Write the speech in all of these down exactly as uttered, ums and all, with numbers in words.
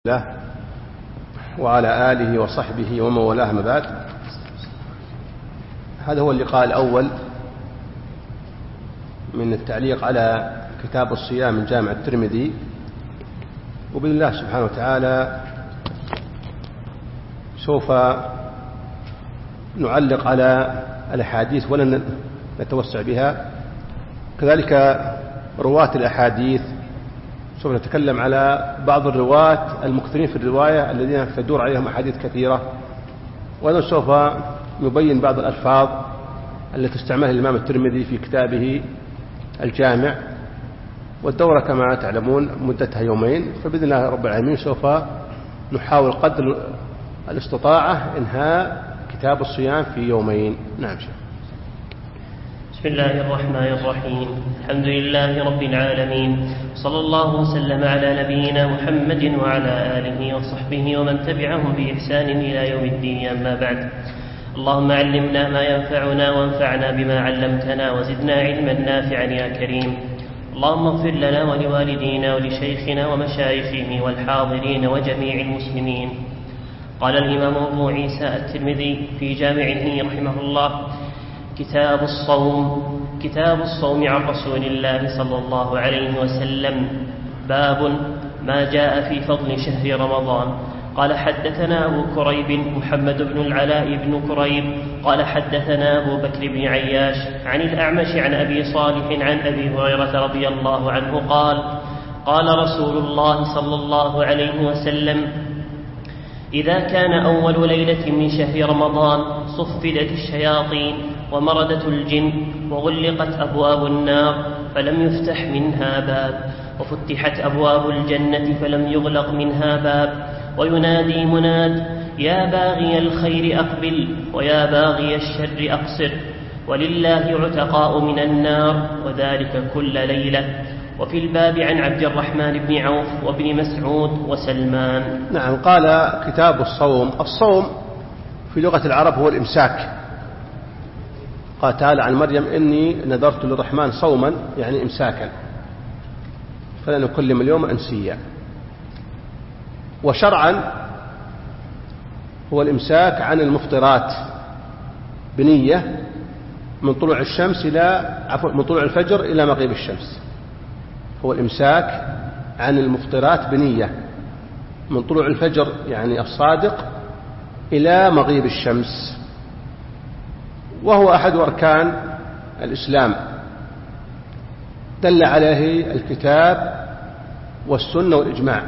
الله وعلى آله وصحبه ومن والاه ما بعد. هذا هو اللقاء الأول من التعليق على كتاب الصيام من جامع الترمذي، وبإذن الله سبحانه وتعالى سوف نعلق على الأحاديث ولا نتوسع بها، كذلك رواة الأحاديث سوف نتكلم على بعض الرواة المكثرين في الرواية الذين تدور عليهم أحاديث كثيرة، وأيضا سوف نبين بعض الألفاظ التي استعملها الإمام الترمذي في كتابه الجامع. والدورة كما تعلمون مدتها يومين، فبإذن الله رب العالمين سوف نحاول قدر الاستطاعة إنهاء كتاب الصيام في يومين. نعم شيخ. بسم الله الرحمن الرحيم. الحمد لله رب العالمين، صلى الله وسلم على نبينا محمد وعلى آله وصحبه ومن تبعهم بإحسان إلى يوم الدين، أما بعد. اللهم علمنا ما ينفعنا وانفعنا بما علمتنا وزدنا علما نافعا يا كريم. اللهم اغفر لنا ولوالدينا ولشيخنا ومشايخه والحاضرين وجميع المسلمين. قال الإمام أبو عيسى الترمذي في جامعه رحمه الله: كتاب الصوم. كتاب الصوم عن رسول الله صلى الله عليه وسلم. باب ما جاء في فضل شهر رمضان. قال حدثنا أبو كريب محمد بن العلاء بن كريب قال حدثنا أبو بكر بن عياش عن الأعمش عن أبي صالح عن أبي هريرة رضي الله عنه قال: قال رسول الله صلى الله عليه وسلم: إذا كان أول ليلة من شهر رمضان صفدت الشياطين ومردت الجن وغلقت أبواب النار فلم يفتح منها باب، وفتحت أبواب الجنة فلم يغلق منها باب، وينادي مناد: يا باغي الخير أقبل ويا باغي الشر أقصر، ولله عتقاء من النار، وذلك كل ليلة. وفي الباب عن عبد الرحمن بن عوف وابن مسعود وسلمان. نعم. قال كتاب الصوم. الصوم في لغة العرب هو الإمساك. قال تعالى عن مريم: إني نذرت للرحمن صوما، يعني إمساكا، فلن أكلم اليوم إنسيا. وشرعا هو الإمساك عن المفطرات بنية من طلوع الشمس إلى عفوا من طلوع الفجر إلى مغيب الشمس. هو الإمساك عن المفطرات بنية من طلوع الفجر يعني الصادق إلى مغيب الشمس، وهو أحد أركان الإسلام دل عليه الكتاب والسنة والإجماع.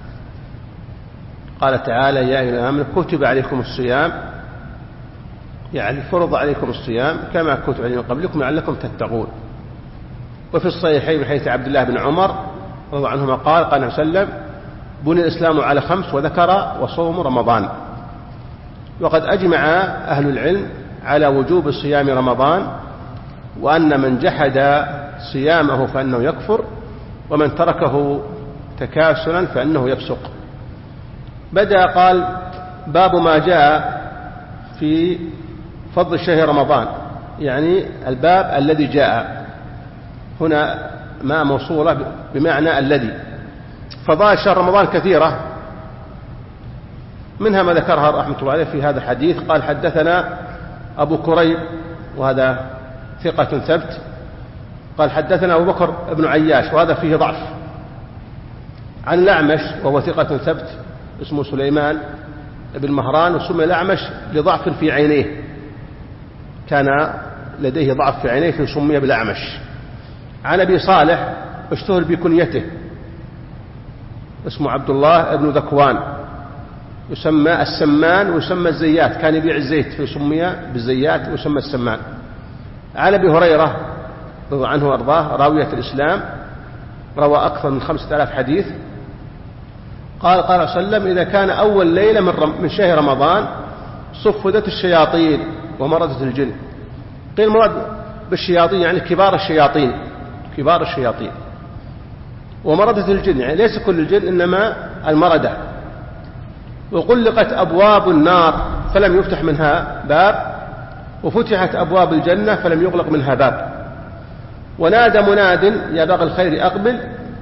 قال تعالى: يا أيها الذين آمنوا كتب عليكم الصيام، يعني فرض عليكم الصيام كما كتب عليكم قبلكم لعلكم تتقون. وفي الصحيحين من حديث عبد الله بن عمر رضي الله عنهما قال: قال النبي صلى الله عليه وسلم: بني الإسلام على خمس، وذكر وصوم رمضان. وقد أجمع أهل العلم على وجوب صيام رمضان، وأن من جحد صيامه فإنه يكفر، ومن تركه تكاسلا فإنه يفسق. بدأ قال: باب ما جاء في فضل شهر رمضان، يعني الباب الذي جاء هنا ما موصولة بمعنى الذي. فضائل شهر رمضان كثيرة، منها ما ذكرها رحمة الله عليه في هذا الحديث. قال: حدثنا أبو كريب، وهذا ثقة ثبت. قال: حدثنا أبو بكر بن عياش، وهذا فيه ضعف. عن الأعمش، وهو ثقة ثبت، اسمه سليمان بن مهران، وسمي الأعمش لضعف في عينيه، كان لديه ضعف في عينيه فسمي بالأعمش. عن أبي صالح اشتهر بكنيته، اسمه عبد الله بن ذكوان، يسمى السمان ويسمى الزيات، كان يبيع الزيت فيسمي بالزيات ويسمى السمان. عن أبي هريرة رضي الله عنه وأرضاه راوية الإسلام، روى أكثر من خمسة آلاف حديث. قال: قال صلى الله عليه وسلم: إذا كان أول ليلة من شهر رمضان صفدت الشياطين ومردت الجن. قيل المراد بالشياطين يعني كبار الشياطين، كبار الشياطين. ومردت الجن يعني ليس كل الجن، إنما المردة. وغلقت أبواب النار فلم يفتح منها باب، وفتحت أبواب الجنة فلم يغلق منها باب. ونادى مناد: يا باغي الخير أقبل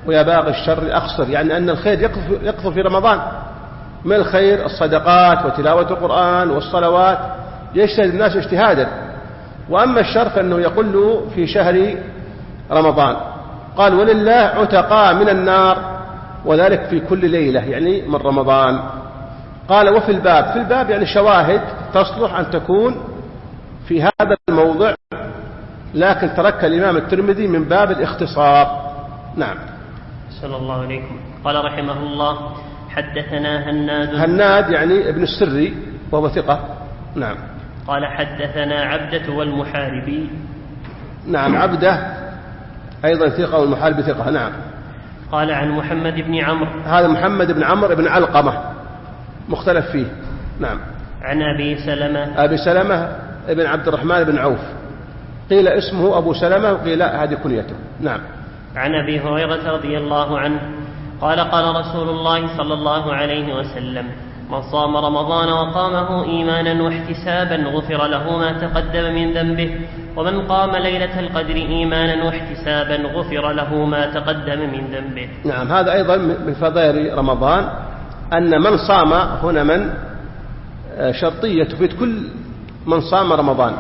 ويا باغي الشر أقصر، يعني أن الخير يقصر في رمضان. من الخير الصدقات وتلاوة القرآن والصلوات، يجتهد الناس اجتهادا. وأما الشر فإنه يقل في شهر رمضان. قال ولله عتقاء من النار، وذلك في كل ليلة يعني من رمضان. قال وفي الباب، في الباب يعني شواهد تصلح أن تكون في هذا الموضع، لكن ترك الإمام الترمذي من باب الاختصار. نعم. صلى الله عليكم. قال رحمه الله حدثنا هناد. هناد يعني ابن السري وهو ثقة. نعم. قال حدثنا عبدة والمحاربي. نعم عبدة أيضا ثقة والمحاربي ثقة. نعم. قال عن محمد بن عمرو. هذا محمد بن عمرو بن علقمة مختلف فيه. نعم. عن أبي سلمة. أبي سلمة ابن عبد الرحمن بن عوف، قيل اسمه أبو سلمة وقيل لا هذه كنيته. نعم. عن أبي هريرة رضي الله عنه قال قال رسول الله صلى الله عليه وسلم من صام رمضان وقامه إيمانا واحتسابا غفر له ما تقدم من ذنبه، ومن قام ليلة القدر إيمانا واحتسابا غفر له ما تقدم من ذنبه. نعم. هذا أيضا من فضائل رمضان، أن من صام هنا من شرطية تفيد كل من صام رمضان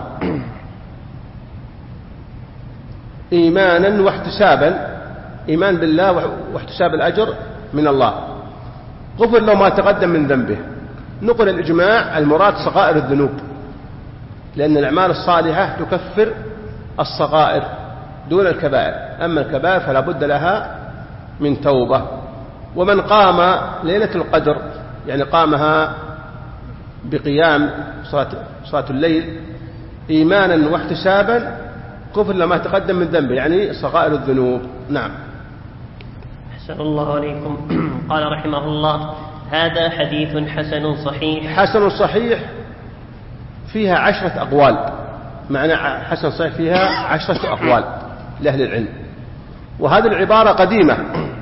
إيمانا واحتسابا، إيمان بالله واحتساب الأجر من الله، غفر له ما تقدم من ذنبه. نقل الإجماع المراد صغائر الذنوب، لأن الأعمال الصالحة تكفر الصغائر دون الكبائر، أما الكبائر فلا بد لها من توبة. ومن قام ليلة القدر يعني قامها بقيام صلاة الليل إيمانا واحتسابا غفر له ما تقدم من ذنبه، يعني صغائر الذنوب. نعم. أحسن الله عليكم. قال رحمه الله هذا حديث حسن صحيح. حسن صحيح فيها عشرة أقوال، معنى حسن صحيح فيها عشرة أقوال لأهل العلم، وهذه العبارة قديمة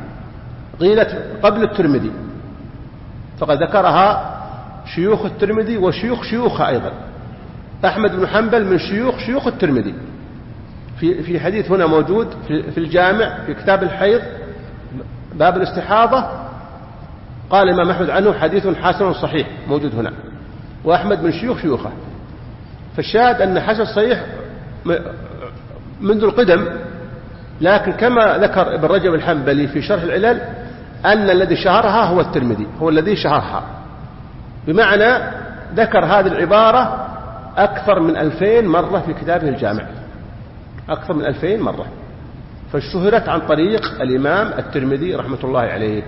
قيلت قبل الترمذي، فقد ذكرها شيوخ الترمذي وشيوخ شيوخها أيضا. أحمد بن حنبل من شيوخ شيوخ الترمذي، في في حديث هنا موجود في الجامع في كتاب الحيض باب الاستحاضة، قال الإمام أحمد عنه حديث حسن صحيح موجود هنا، وأحمد من شيوخ شيوخه. فالشاهد أن حسن صحيح منذ القدم، لكن كما ذكر ابن رجب الحنبلي في شرح العلل أن الذي شهرها هو الترمذي، هو الذي شهرها، بمعنى ذكر هذه العبارة أكثر من ألفين مرة في كتابه الجامع، أكثر من ألفين مرة، فاشتهرت عن طريق الإمام الترمذي رحمة الله عليه.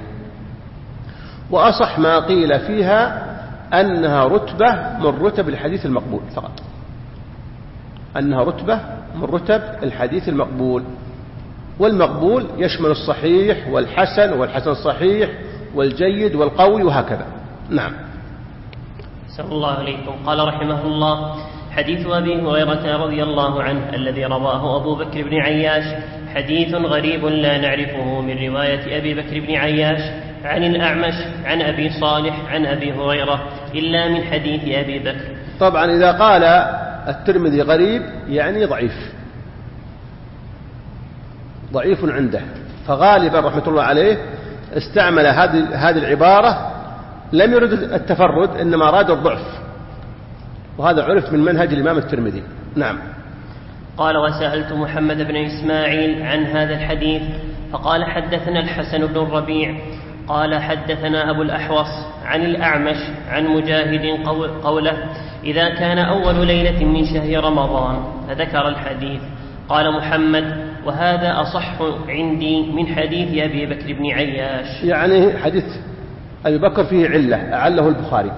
وأصح ما قيل فيها أنها رتبة من رتب الحديث المقبول فقط، أنها رتبة من رتب الحديث المقبول، والمقبول يشمل الصحيح والحسن والحسن الصحيح والجيد والقوي وهكذا. نعم. صلى الله عليكم. قال رحمه الله حديث أبي هريرة رضي الله عنه الذي رواه أبو بكر بن عياش حديث غريب لا نعرفه من رواية أبي بكر بن عياش عن الأعمش عن أبي صالح عن أبي هريرة إلا من حديث أبي بكر. طبعا إذا قال الترمذي غريب يعني ضعيف، ضعيف عنده، فغالبا رحمة الله عليه استعمل هذه هذه العبارة، لم يرد التفرد إنما أراد الضعف، وهذا عرف من منهج الإمام الترمذي. نعم. قال وسألت محمد بن إسماعيل عن هذا الحديث فقال حدثنا الحسن بن الربيع قال حدثنا أبو الأحوص عن الأعمش عن مجاهد قوله إذا كان أول ليلة من شهر رمضان، فذكر الحديث. قال محمد وهذا أصح عندي من حديث أبي بكر بن عياش. يعني حديث أبي بكر فيه علة أعله البخاري،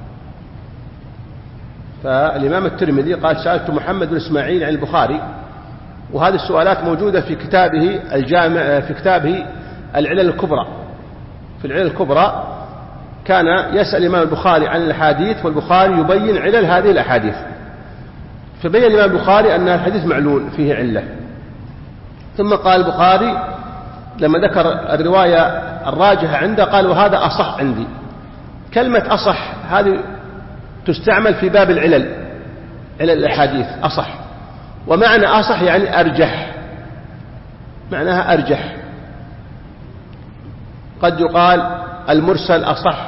فالإمام الترمذي قال سألت محمد بن إسماعيل عن البخاري، وهذه السؤالات موجودة في كتابه الجامع في كتابه العلل الكبرى. في العلل الكبرى كان يسأل الإمام البخاري عن الأحاديث، والبخاري يبين علل هذه الأحاديث، فبين الإمام البخاري أن الحديث معلول فيه علة. ثم قال البخاري لما ذكر الرواية الراجحة عنده قال وهذا أصح عندي. كلمة أصح هذه تستعمل في باب العلل، علل الأحاديث أصح، ومعنى أصح يعني أرجح، معناها أرجح. قد يقال المرسل أصح،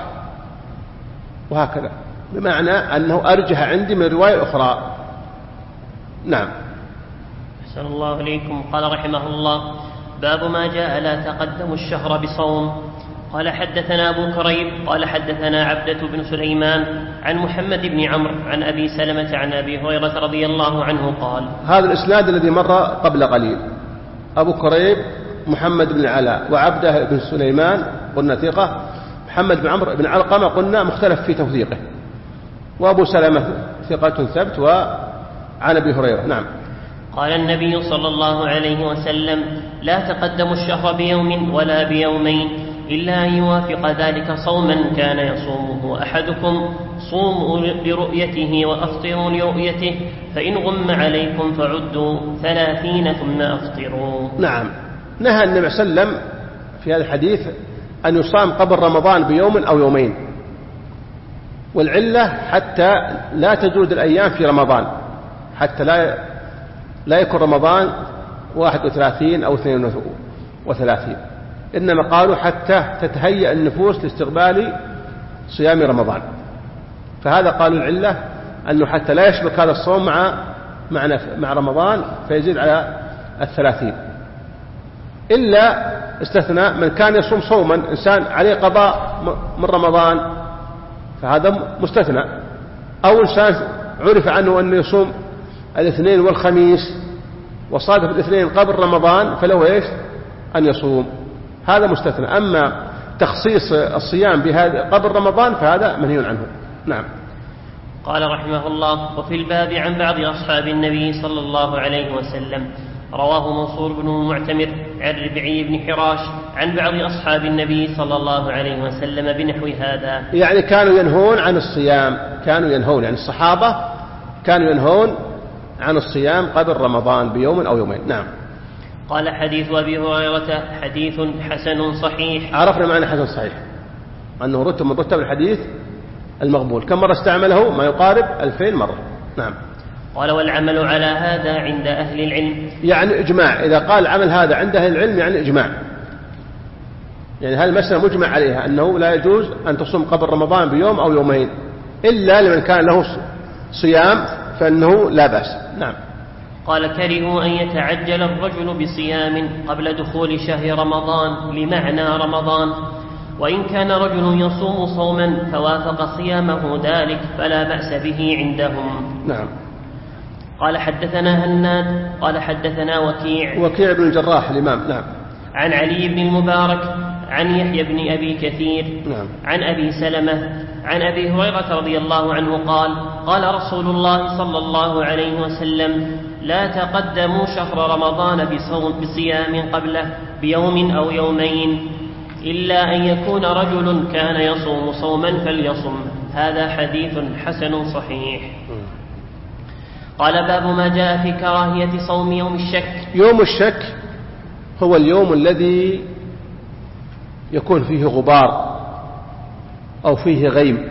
وهكذا، بمعنى أنه أرجح عندي من رواية أخرى. نعم. أحسن الله إليكم. قال رحمه الله: باب ما جاء لا تقدم الشهر بصوم. قال حدثنا أبو كريب قال حدثنا عبدة بن سليمان عن محمد بن عمرو عن أبي سلمة عن أبي هريرة رضي الله عنه قال. هذا الإسناد الذي مر قبل قليل، أبو كريب محمد بن العلاء، وعبده بن سليمان قلنا ثقة، محمد بن عمرو بن علقمة قلنا مختلف في توثيقه، وأبو سلمة ثقة ثبت، وعن أبي هريرة. نعم. قال النبي صلى الله عليه وسلم: لا تقدموا الشهر بيوم ولا بيومين إلا أن يوافق ذلك صوما كان يصومه أحدكم، صوموا لرؤيته وأفطروا لرؤيته، فإن غم عليكم فعدوا ثلاثين ثم أفطروا. نعم. نهى النبي صلى الله عليه وسلم في هذا الحديث أن يصام قبل رمضان بيوم أو يومين، والعلة حتى لا تزود الأيام في رمضان، حتى لا لا يكون رمضان واحد وثلاثين أو اثنين وثلاثين، إنما قالوا حتى تتهيأ النفوس لاستقبال صيام رمضان. فهذا قالوا العلة أنه حتى لا يشبك هذا الصوم مع مع رمضان فيزيد على الثلاثين، إلا استثناء من كان يصوم صوما إنسان عليه قضاء من رمضان، فهذا مستثنى، أو إنسان عرف عنه أنه يصوم الاثنين والخميس وصادف الاثنين قبل رمضان فله إيش أن يصوم، هذا مستثنى. أما تخصيص الصيام بهذا قبل رمضان فهذا منهي عنه. نعم. قال رحمه الله: وفي الباب عن بعض أصحاب النبي صلى الله عليه وسلم. رواه منصور بن معتمر عن ربعي بن حراش عن بعض أصحاب النبي صلى الله عليه وسلم بنحو هذا. يعني كانوا ينهون عن الصيام، كانوا ينهون يعني الصحابة كانوا ينهون عن الصيام قبل رمضان بيوم أو يومين. نعم. قال: حديث أبي هريرة حديث حسن صحيح. عرفنا معنى حسن صحيح، أنه رتب من رتب الحديث المقبول. كم مرة استعمله؟ ما يقارب ألفين مرة. نعم. قال: والعمل على هذا عند أهل العلم. يعني إجماع، إذا قال عمل هذا عند أهل العلم يعني إجماع، يعني هذه المسألة مجمع عليها أنه لا يجوز أن تصوم قبل رمضان بيوم أو يومين، إلا لمن كان له صيام فإنه لا بأس. نعم. قال: كرهوا أن يتعجل الرجل بصيام قبل دخول شهر رمضان لمعنى رمضان، وإن كان رجل يصوم صوما فوافق صيامه ذلك فلا بأس به عندهم. نعم. قال: حدثنا هناد قال حدثنا وكيع وكيع بن الجراح الإمام. نعم. عن علي بن المبارك عن يحيى بن أبي كثير. نعم. عن أبي سلمة عن أبي هريرة رضي الله عنه قال: قال رسول الله صلى الله عليه وسلم: لا تقدموا شهر رمضان بصوم بصيام قبله بيوم أو يومين إلا أن يكون رجل كان يصوم صوما فليصم. هذا حديث حسن صحيح. قال: باب ما جاء في كراهية صوم يوم الشك. يوم الشك هو اليوم الذي يكون فيه غبار أو فيه غيم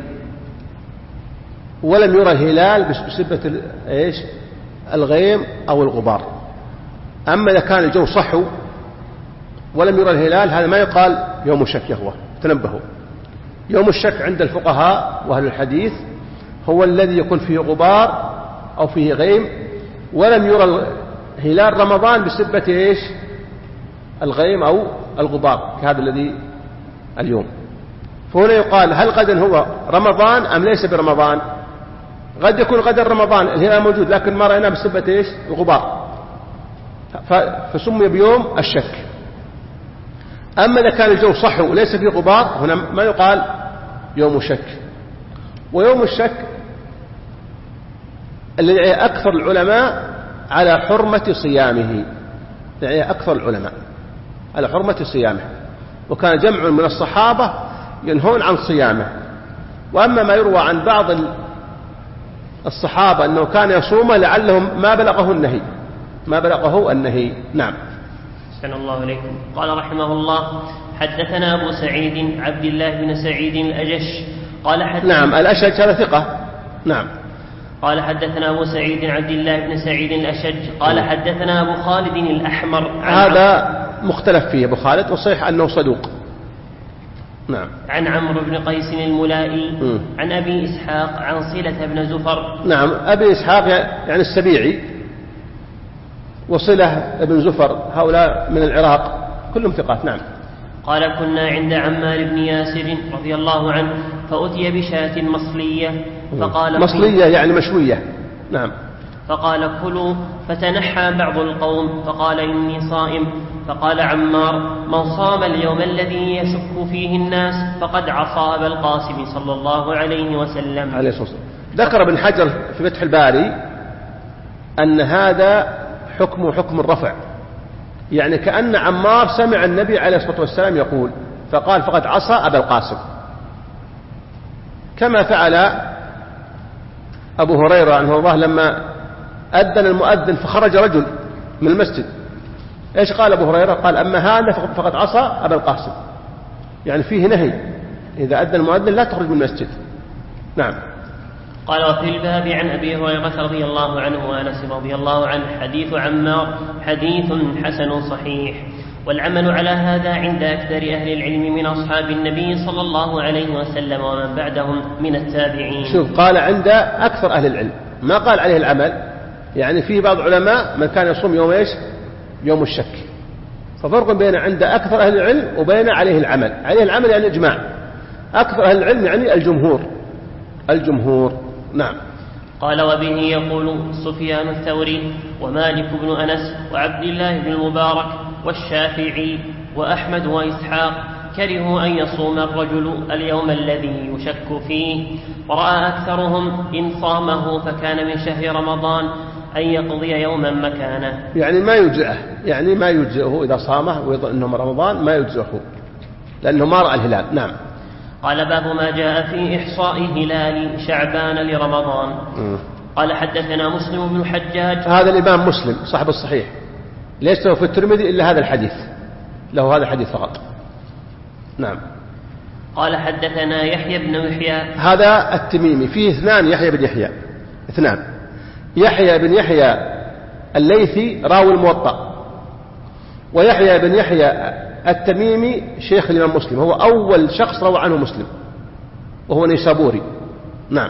ولم يرى الهلال بسبة إيش الغيم أو الغبار. أما إذا كان الجو صحو ولم يرى الهلال هذا ما يقال يوم الشك. يهوى تنبهوا، يوم الشك عند الفقهاء وأهل الحديث هو الذي يكون فيه غبار أو فيه غيم ولم يرى هلال رمضان بسبة إيش الغيم أو الغبار كهذا الذي اليوم. فهنا يقال هل غدا هو رمضان أم ليس برمضان؟ قد يكون غدا رمضان الهلال موجود لكن ما رأيناه بسبة إيش الغبار، فسمي بيوم الشك. أما إذا كان الجو صحو وليس فيه غبار هنا ما يقال يوم الشك. ويوم الشك الذي أكثر العلماء على حرمة صيامه، يعني أكثر العلماء على حرمة صيامه، وكان جمع من الصحابة ينهون عن صيامه. وأما ما يروى عن بعض الصحابة أنه كان يصوم لعلهم ما بلغه النهي ما بلغه النهي. نعم. أحسن الله إليكم. قال رحمه الله: حدثنا أبو سعيد عبد الله بن سعيد الأجش قال حدثنا. نعم الأشج هذا ثقة. نعم. قال: حدثنا أبو سعيد عبد الله بن سعيد الأشج قال حدثنا أبو خالد الأحمر. هذا مختلف فيه أبو خالد، وصحيح أنه صدوق نعم. عن عمرو بن قيس الملائي م. عن أبي إسحاق عن صلة بن زفر. نعم. أبي إسحاق يعني السبيعي وصلة بن زفر هؤلاء من العراق كلهم ثقات. نعم. قال كنا عند عمار بن ياسر رضي الله عنه فأتي بشاة مصلية فقال مصلية يعني مشوية. نعم. فقال كلوا فتنحى بعض القوم فقال إني صائم فقال عمار من صام اليوم الذي يشك فيه الناس فقد عصى أبا القاسم صلى الله عليه وسلم. عليه الصلاة والسلام. ذكر ابن حجر في فتح الباري أن هذا حكم حكم الرفع، يعني كأن عمار سمع النبي عليه الصلاة والسلام يقول فقال فقد عصى أبا القاسم، كما فعل أبو هريرة عنه الله لما أذن المؤذن فخرج رجل من المسجد. إيش قال أبو هريرة؟ قال أما هذا فقد عصى أبا القاسم، يعني فيه نهي إذا أذن المؤذن لا تخرج من المسجد. نعم. قال وفي الباب عن أبي هريرة رضي الله عنه وأنس رضي الله عنه حديث عمار حديث حسن صحيح، والعمل على هذا عند أكثر أهل العلم من أصحاب النبي صلى الله عليه وسلم ومن بعدهم من التابعين. شوف قال عند أكثر أهل العلم، ما قال عليه العمل، يعني في بعض علماء من كان يصوم يوم إيش؟ يوم الشك، ففرق بين عند أكثر أهل العلم وبين عليه العمل. عليه العمل يعني إجماع، أكثر أهل العلم يعني الجمهور الجمهور. نعم. قال وبه يقول سفيان الثوري ومالك بن أنس وعبد الله بن المبارك والشافعي وأحمد وإسحاق كرهوا أن يصوم الرجل اليوم الذي يشك فيه، ورأى أكثرهم إن صامه فكان من شهر رمضان أن يقضي يوما مكانه، يعني ما يجزئه، يعني ما يجزئه إذا صامه ويظن أنه رمضان ما يجزئه لأنه ما رأى الهلال. نعم. قال باب ما جاء في إحصاء هلال شعبان لرمضان. م. قال حدثنا مسلم بن حجاج. هذا الإمام مسلم صاحب الصحيح ليس له في الترمذي إلا هذا الحديث، له هذا الحديث فقط. نعم. قال حدثنا يحيى بن يحيى. هذا التميمي، فيه اثنان يحيى بن يحيى، اثنان. يحيى بن يحيى الليثي راوي الموطأ، ويحيى بن يحيى التميمي شيخ الإمام مسلم، هو أول شخص روى عنه مسلم وهو نيسابوري. نعم.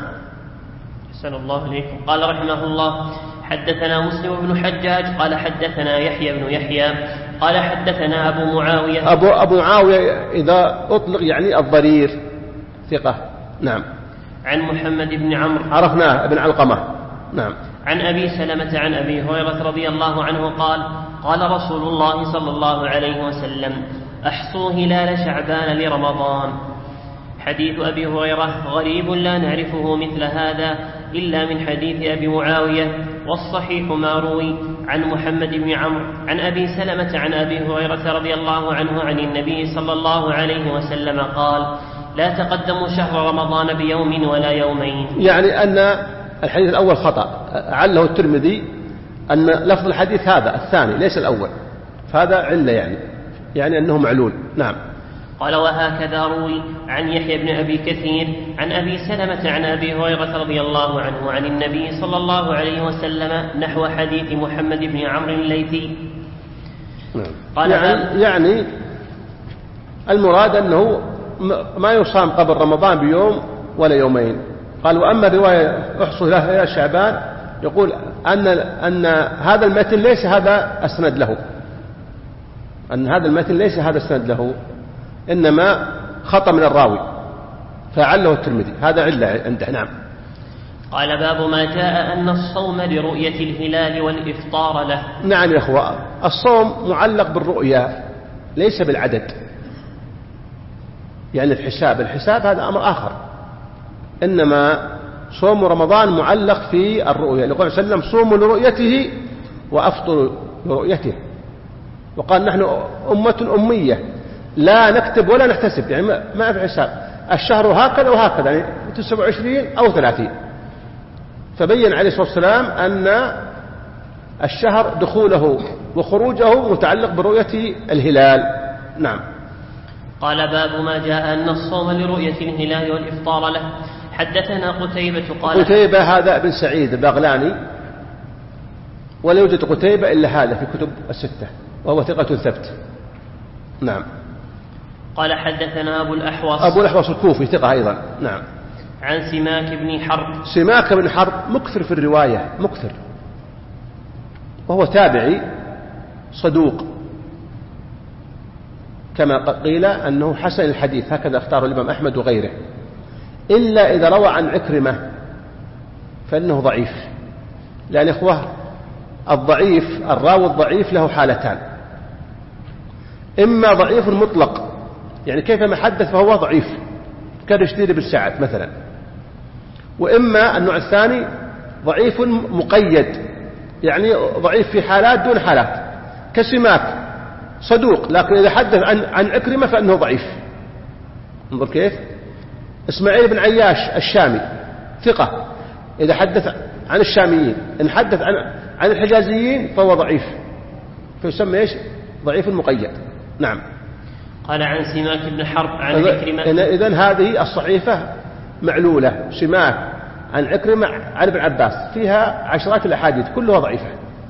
أحسن الله إليكم. قال رحمه الله حدثنا مسلم بن حجاج قال حدثنا يحيى بن يحيى قال حدثنا أبو معاوية. أبو, أبو معاوية إذا أطلق يعني الضرير ثقة. نعم. عن محمد بن عمرو عرفناه ابن علقمة. نعم. عن أبي سلمة عن أبي هريرة رضي الله عنه قال قال رسول الله صلى الله عليه وسلم أحصوا هلال شعبان لرمضان. حديث أبي هريرة غريب لا نعرفه مثل هذا إلا من حديث أبي معاوية، والصحيح ما روي عن محمد بن عمرو عن أبي سلمة عن أبي هريرة رضي الله عنه عن النبي صلى الله عليه وسلم قال لا تقدموا شهر رمضان بيوم ولا يومين. يعني أن الحديث الأول خطأ، عله الترمذي أن لفظ الحديث هذا الثاني ليس الأول، فهذا علة يعني يعني أنه معلول. نعم. قال وهكذا روي عن يحيى بن أبي كثير عن أبي سلمة عن أبي هريرة رضي الله عنه عن النبي صلى الله عليه وسلم نحو حديث محمد بن عمرو الليثي. قال يعني, يعني المراد أنه ما يصام قبل رمضان بيوم ولا يومين. قال وأما رواية أحصوا هلال شعبان يقول أن, أن هذا المتن ليس هذا أسند له، أن هذا المتن ليس هذا أسند له، إنما خطأ من الراوي فعله الترمذي، هذا علة عنده. نعم. قال باب ما جاء أن الصوم لرؤية الهلال والإفطار له. نعم يا أخوة، الصوم معلق بالرؤية ليس بالعدد، يعني الحساب الحساب هذا أمر آخر، إنما صوم رمضان معلق في الرؤية. لقول صلى الله عليه وسلم صوموا لرؤيته وأفطروا لرؤيته، وقال نحن أمة أمية لا نكتب ولا نحتسب، يعني ما في حساب، الشهر هكذا وهكذا، يعني تسعة وعشرين أو ثلاثين. فبين عليه الصلاة والسلام أن الشهر دخوله وخروجه متعلق برؤية الهلال. نعم. قال باب ما جاء أن الصوم لرؤية الهلال والإفطار له. حدثنا قتيبة قال قتيبة هذا ابن سعيد البغلاني، ولا يوجد قتيبة إلا هذا في كتب الستة، وهو ثقة ثبت. نعم. قال حدثنا أبو الأحوص أبو الأحوص الكوفي ثقة أيضا. نعم. عن سماك بن حرب. سماك بن حرب مكثر في الرواية، مكثر، وهو تابعي صدوق، كما قيل أنه حسن الحديث، هكذا اختاره الإمام أحمد وغيره، إلا إذا روى عن عكرمة فإنه ضعيف. لأن إخوة الضعيف، الراوي الضعيف له حالتان: إما ضعيف مطلق، يعني كيفما حدث فهو ضعيف كرشديد بن سعد مثلا، وإما النوع الثاني ضعيف مقيد، يعني ضعيف في حالات دون حالات، كسماك صدوق لكن إذا حدث عن عن عكرمة فإنه ضعيف. انظر كيف. إسماعيل بن عياش الشامي ثقة، إذا حدث عن الشاميين، إن حدث عن عن الحجازيين فهو ضعيف، فيسمى إيش؟ ضعيف مقيد. نعم. قال عن سماك بن حرب عن عكرمة. إذن هذه الصحيفة معلولة، سماك عن عكرمة عن ابن عباس، فيها عشرات الأحاديث كلها ضعيفة.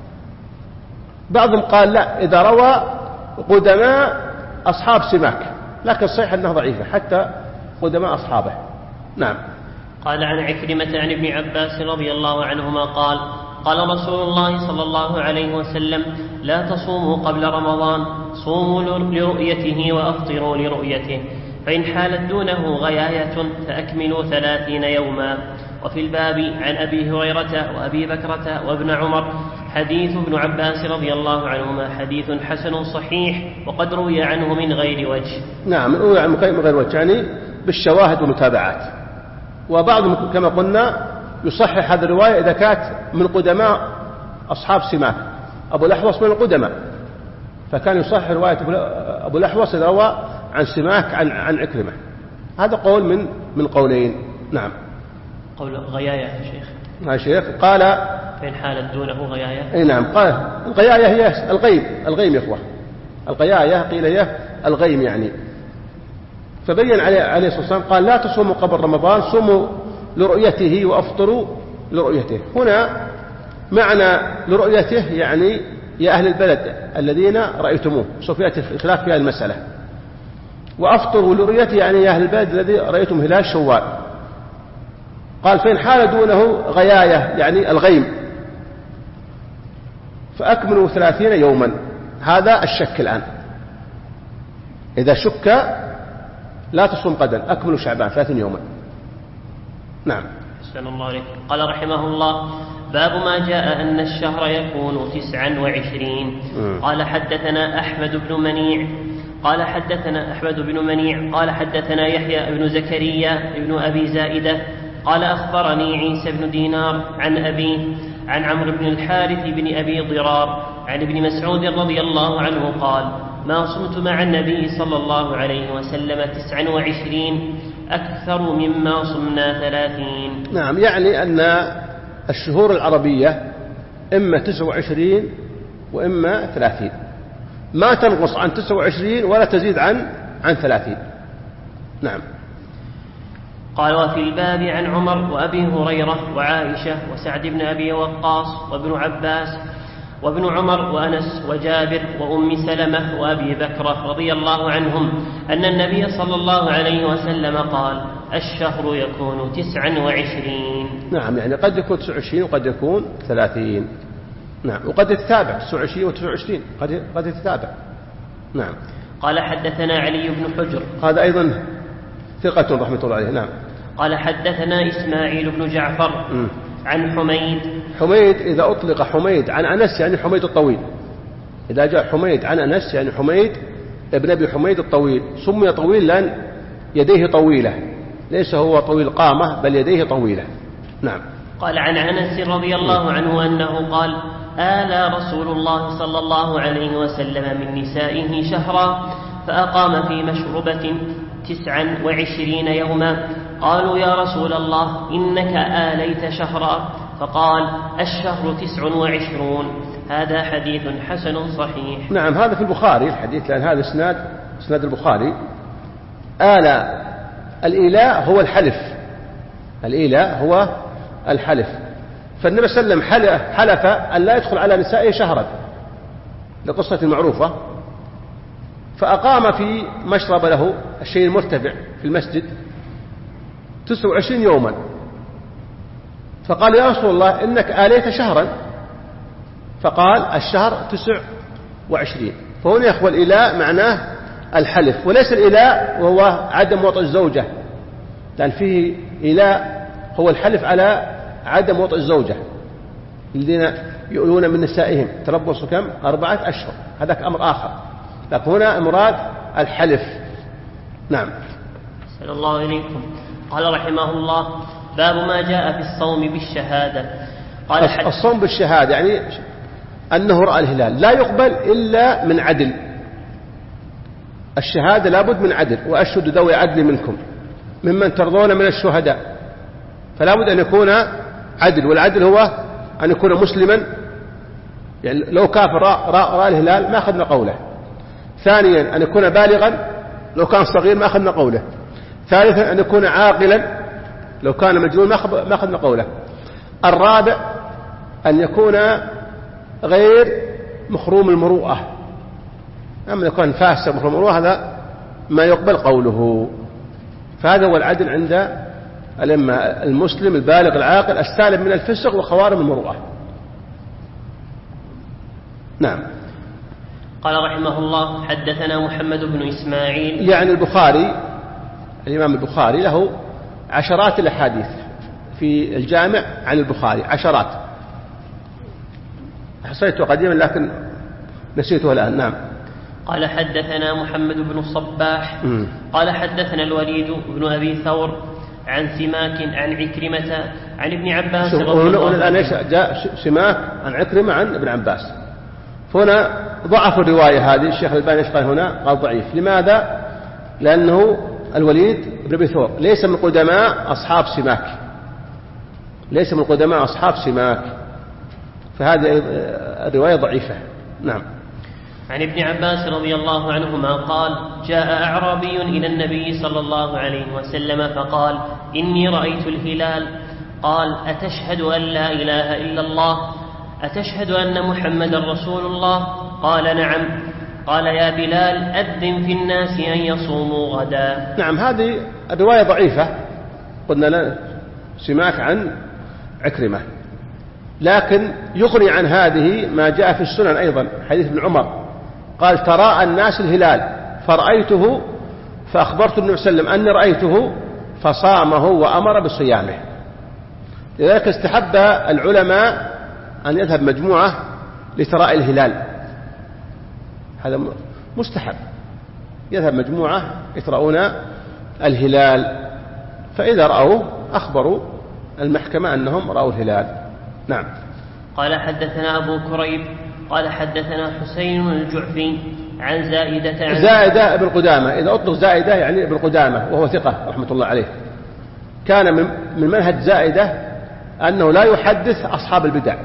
بعضهم قال لا، إذا روى قدماء أصحاب سماك، لكن الصحيح أنها ضعيفة حتى قدماء أصحابه. نعم. قال عن عكرمة عن ابن عباس رضي الله عنهما قال: قال رسول الله صلى الله عليه وسلم: لا تصوموا قبل رمضان، صوموا لرؤيته وأفطروا لرؤيته، فإن حالت دونه غياية فأكملوا ثلاثين يوما. وفي الباب عن أبي هريرة وأبي بكرة وابن عمر حديث ابن عباس رضي الله عنهما حديث حسن صحيح، وقد روي عنه من غير وجه. نعم، روي عنه من غير وجه، يعني بالشواهد والمتابعات. وبعضهم كما قلنا يصحح هذه الرواية إذا كانت من قدماء أصحاب سماك. أبو الأحوص من القدماء، فكان يصحح رواية أبو الأحوص إذا روى عن سماك عن عن عكرمة. هذا قول من من قولين. نعم. قول غياية يا شيخ. يا شيخ قال فإن حالت دونه غياية. أي نعم. قال الغياية هي الغيم، الغيم يا إخوة، الغياية قيل هي الغيم يعني. فبين عليه عليه الصلاة والسلام قال: لا تصوموا قبل رمضان، صوموا لرؤيته وأفطروا لرؤيته. هنا معنى لرؤيته يعني يا أهل البلد الذين رأيتموه، سوف يأتي الخلاف في هذه المسألة. وأفطروا لرؤيته يعني يا أهل البلد الذي رأيتم هلال شوال. قال: فإن حال دونه غياية يعني الغيم فأكملوا ثلاثين يوما. هذا الشك الآن، إذا شك لا تصوم غدا، أكملوا شعبان ثلاثين يوما. نعم. أحسن الله عليك. قال رحمه الله: باب ما جاء أن الشهر يكون تسعا وعشرين. قال حدثنا أحمد بن منيع قال حدثنا أحمد بن منيع قال حدثنا يحيى بن زكريا بن أبي زائدة قال أخبرني عيسى بن دينار عن أبيه عن عمرو بن الحارث بن أبي ضرار عن ابن مسعود رضي الله عنه قال: ما صمت مع النبي صلى الله عليه وسلم تسعا وعشرين أكثر مما صمنا ثلاثين. نعم، يعني أن الشهور العربية إما تسع وعشرين وإما ثلاثين، ما تنقص عن تسع وعشرين ولا تزيد عن عن ثلاثين. نعم. قال: وفي الباب عن عمر وأبي هريرة وعائشة وسعد بن أبي وقاص وابن عباس وابن عمر وأنس وجابر وأم سلمة وأبي بكرة رضي الله عنهم أن النبي صلى الله عليه وسلم قال: الشهر يكون تسعا وعشرين. نعم، يعني قد يكون تسع وعشرين وقد يكون ثلاثين. نعم، وقد يتتابع تسع وعشرين وتسع وعشرين، قد قد يتتابع. نعم. قال حدثنا علي بن حجر، هذا أيضا ثقة رحمة الله عليه. نعم. قال حدثنا إسماعيل بن جعفر م. عن حميد. حميد إذا أطلق حميد عن أنس يعني حميد الطويل، إذا جاء حميد عن أنس يعني حميد ابن أبي حميد الطويل. سمي طويل لأن يديه طويلة، ليس هو طويل قامة بل يديه طويلة. نعم. قال عن أنس رضي الله عنه أنه قال: آلى رسول الله صلى الله عليه وسلم من نسائه شهرا فأقام في مشربة تسعا وعشرين يوما. قالوا: يا رسول الله إنك آليت شهرا. فقال: الشهر تسع وعشرون. هذا حديث حسن صحيح. نعم، هذا في البخاري الحديث، لأن هذا اسناد اسناد البخاري. آلى الإيلاء هو الحلف، الإيلاء هو الحلف. فالنبي صلى الله عليه وسلم حلف أن لا يدخل على نسائه شهرا، لقصة معروفة. فأقام في مشرب له الشيء المرتفع في المسجد تسع وعشرين يوما، فقال: يا رسول الله إنك آليت شهرا. فقال: الشهر تسع وعشرين. فهنا يا أخوة الإلاء معناه الحلف، وليس الإلاء وهو عدم وطئ الزوجة، لأن فيه إلاء هو الحلف على عدم وطئ الزوجة الذين يؤلون من نسائهم تربصوا كم؟ أربعة أشهر، هذاك أمر آخر، لكن هنا المراد الحلف. نعم. صلى الله عليكم. قال رحمه الله: باب ما جاء في الصوم بالشهادة. قال الصوم بالشهادة يعني أنه رأى الهلال، لا يقبل إلا من عدل. الشهادة لابد من عدل، وأشهد ذوي عدل منكم ممن ترضون من الشهداء، فلا بد أن يكون عدل، والعدل هو أن يكون مسلما، يعني لو كافر رأى الهلال ما أخذنا قوله. ثانيا أن يكون بالغا، لو كان صغير ما أخذنا قوله. ثالثا أن يكون عاقلا، لو كان مجنون ما أخذنا قوله. الرابع أن يكون غير مخروم المروءة، أما يكون فاسق مخروم المروءة هذا ما يقبل قوله. فهذا هو العدل عند الأمة: المسلم البالغ العاقل السالم من الفسق وخوارم المروءة. نعم. قال رحمه الله: حدثنا محمد بن إسماعيل. يعني البخاري، الإمام البخاري له عشرات الأحاديث في الجامع عن البخاري، عشرات، حصيته قديما لكن نسيته الآن. نعم. قال حدثنا محمد بن الصباح قال حدثنا الوليد بن أبي ثور عن سماك عن عكرمة عن ابن عباس رضي الله عنه. الآن جاء سماك عن عكرمة عن ابن عباس، فهنا ضعف الرواية هذه. الشيخ الألباني قال هنا قال ضعيف. لماذا؟ لأنه الوليد بن أبي ثور ليس من قدماء أصحاب سماك، ليس من قدماء أصحاب سماك، فهذه الرواية ضعيفة. نعم. عن ابن عباس رضي الله عنهما قال: جاء أعرابي إلى النبي صلى الله عليه وسلم فقال: إني رأيت الهلال. قال: أتشهد أن لا إله إلا الله؟ أتشهد أن محمد رسول الله؟ قال: نعم. قال: يا بلال أذن في الناس أن يصوموا غدا. نعم. هذه الرواية ضعيفة، قلنا لا سماك عن عكرمة، لكن يغني عن هذه ما جاء في السنن أيضا، حديث ابن عمر قال: تراءى الناس الهلال فرأيته فأخبرت النبي صلى الله عليه وسلم أني رأيته فصامه وأمر بصيامه. لذلك استحب العلماء أن يذهب مجموعة لتراءي الهلال، هذا مستحب، يذهب مجموعة يترؤون الهلال، فإذا رأوا أخبروا المحكمة أنهم رأوا الهلال. نعم. قال حدثنا أبو كريب قال حدثنا حسين الجعفي عن زائدة عن زائدة ابن قدامة. إذا أطلق زائدة يعني ابن قدامة وهو ثقة رحمة الله عليه. كان من منهج زائدة أنه لا يحدث أصحاب البدع،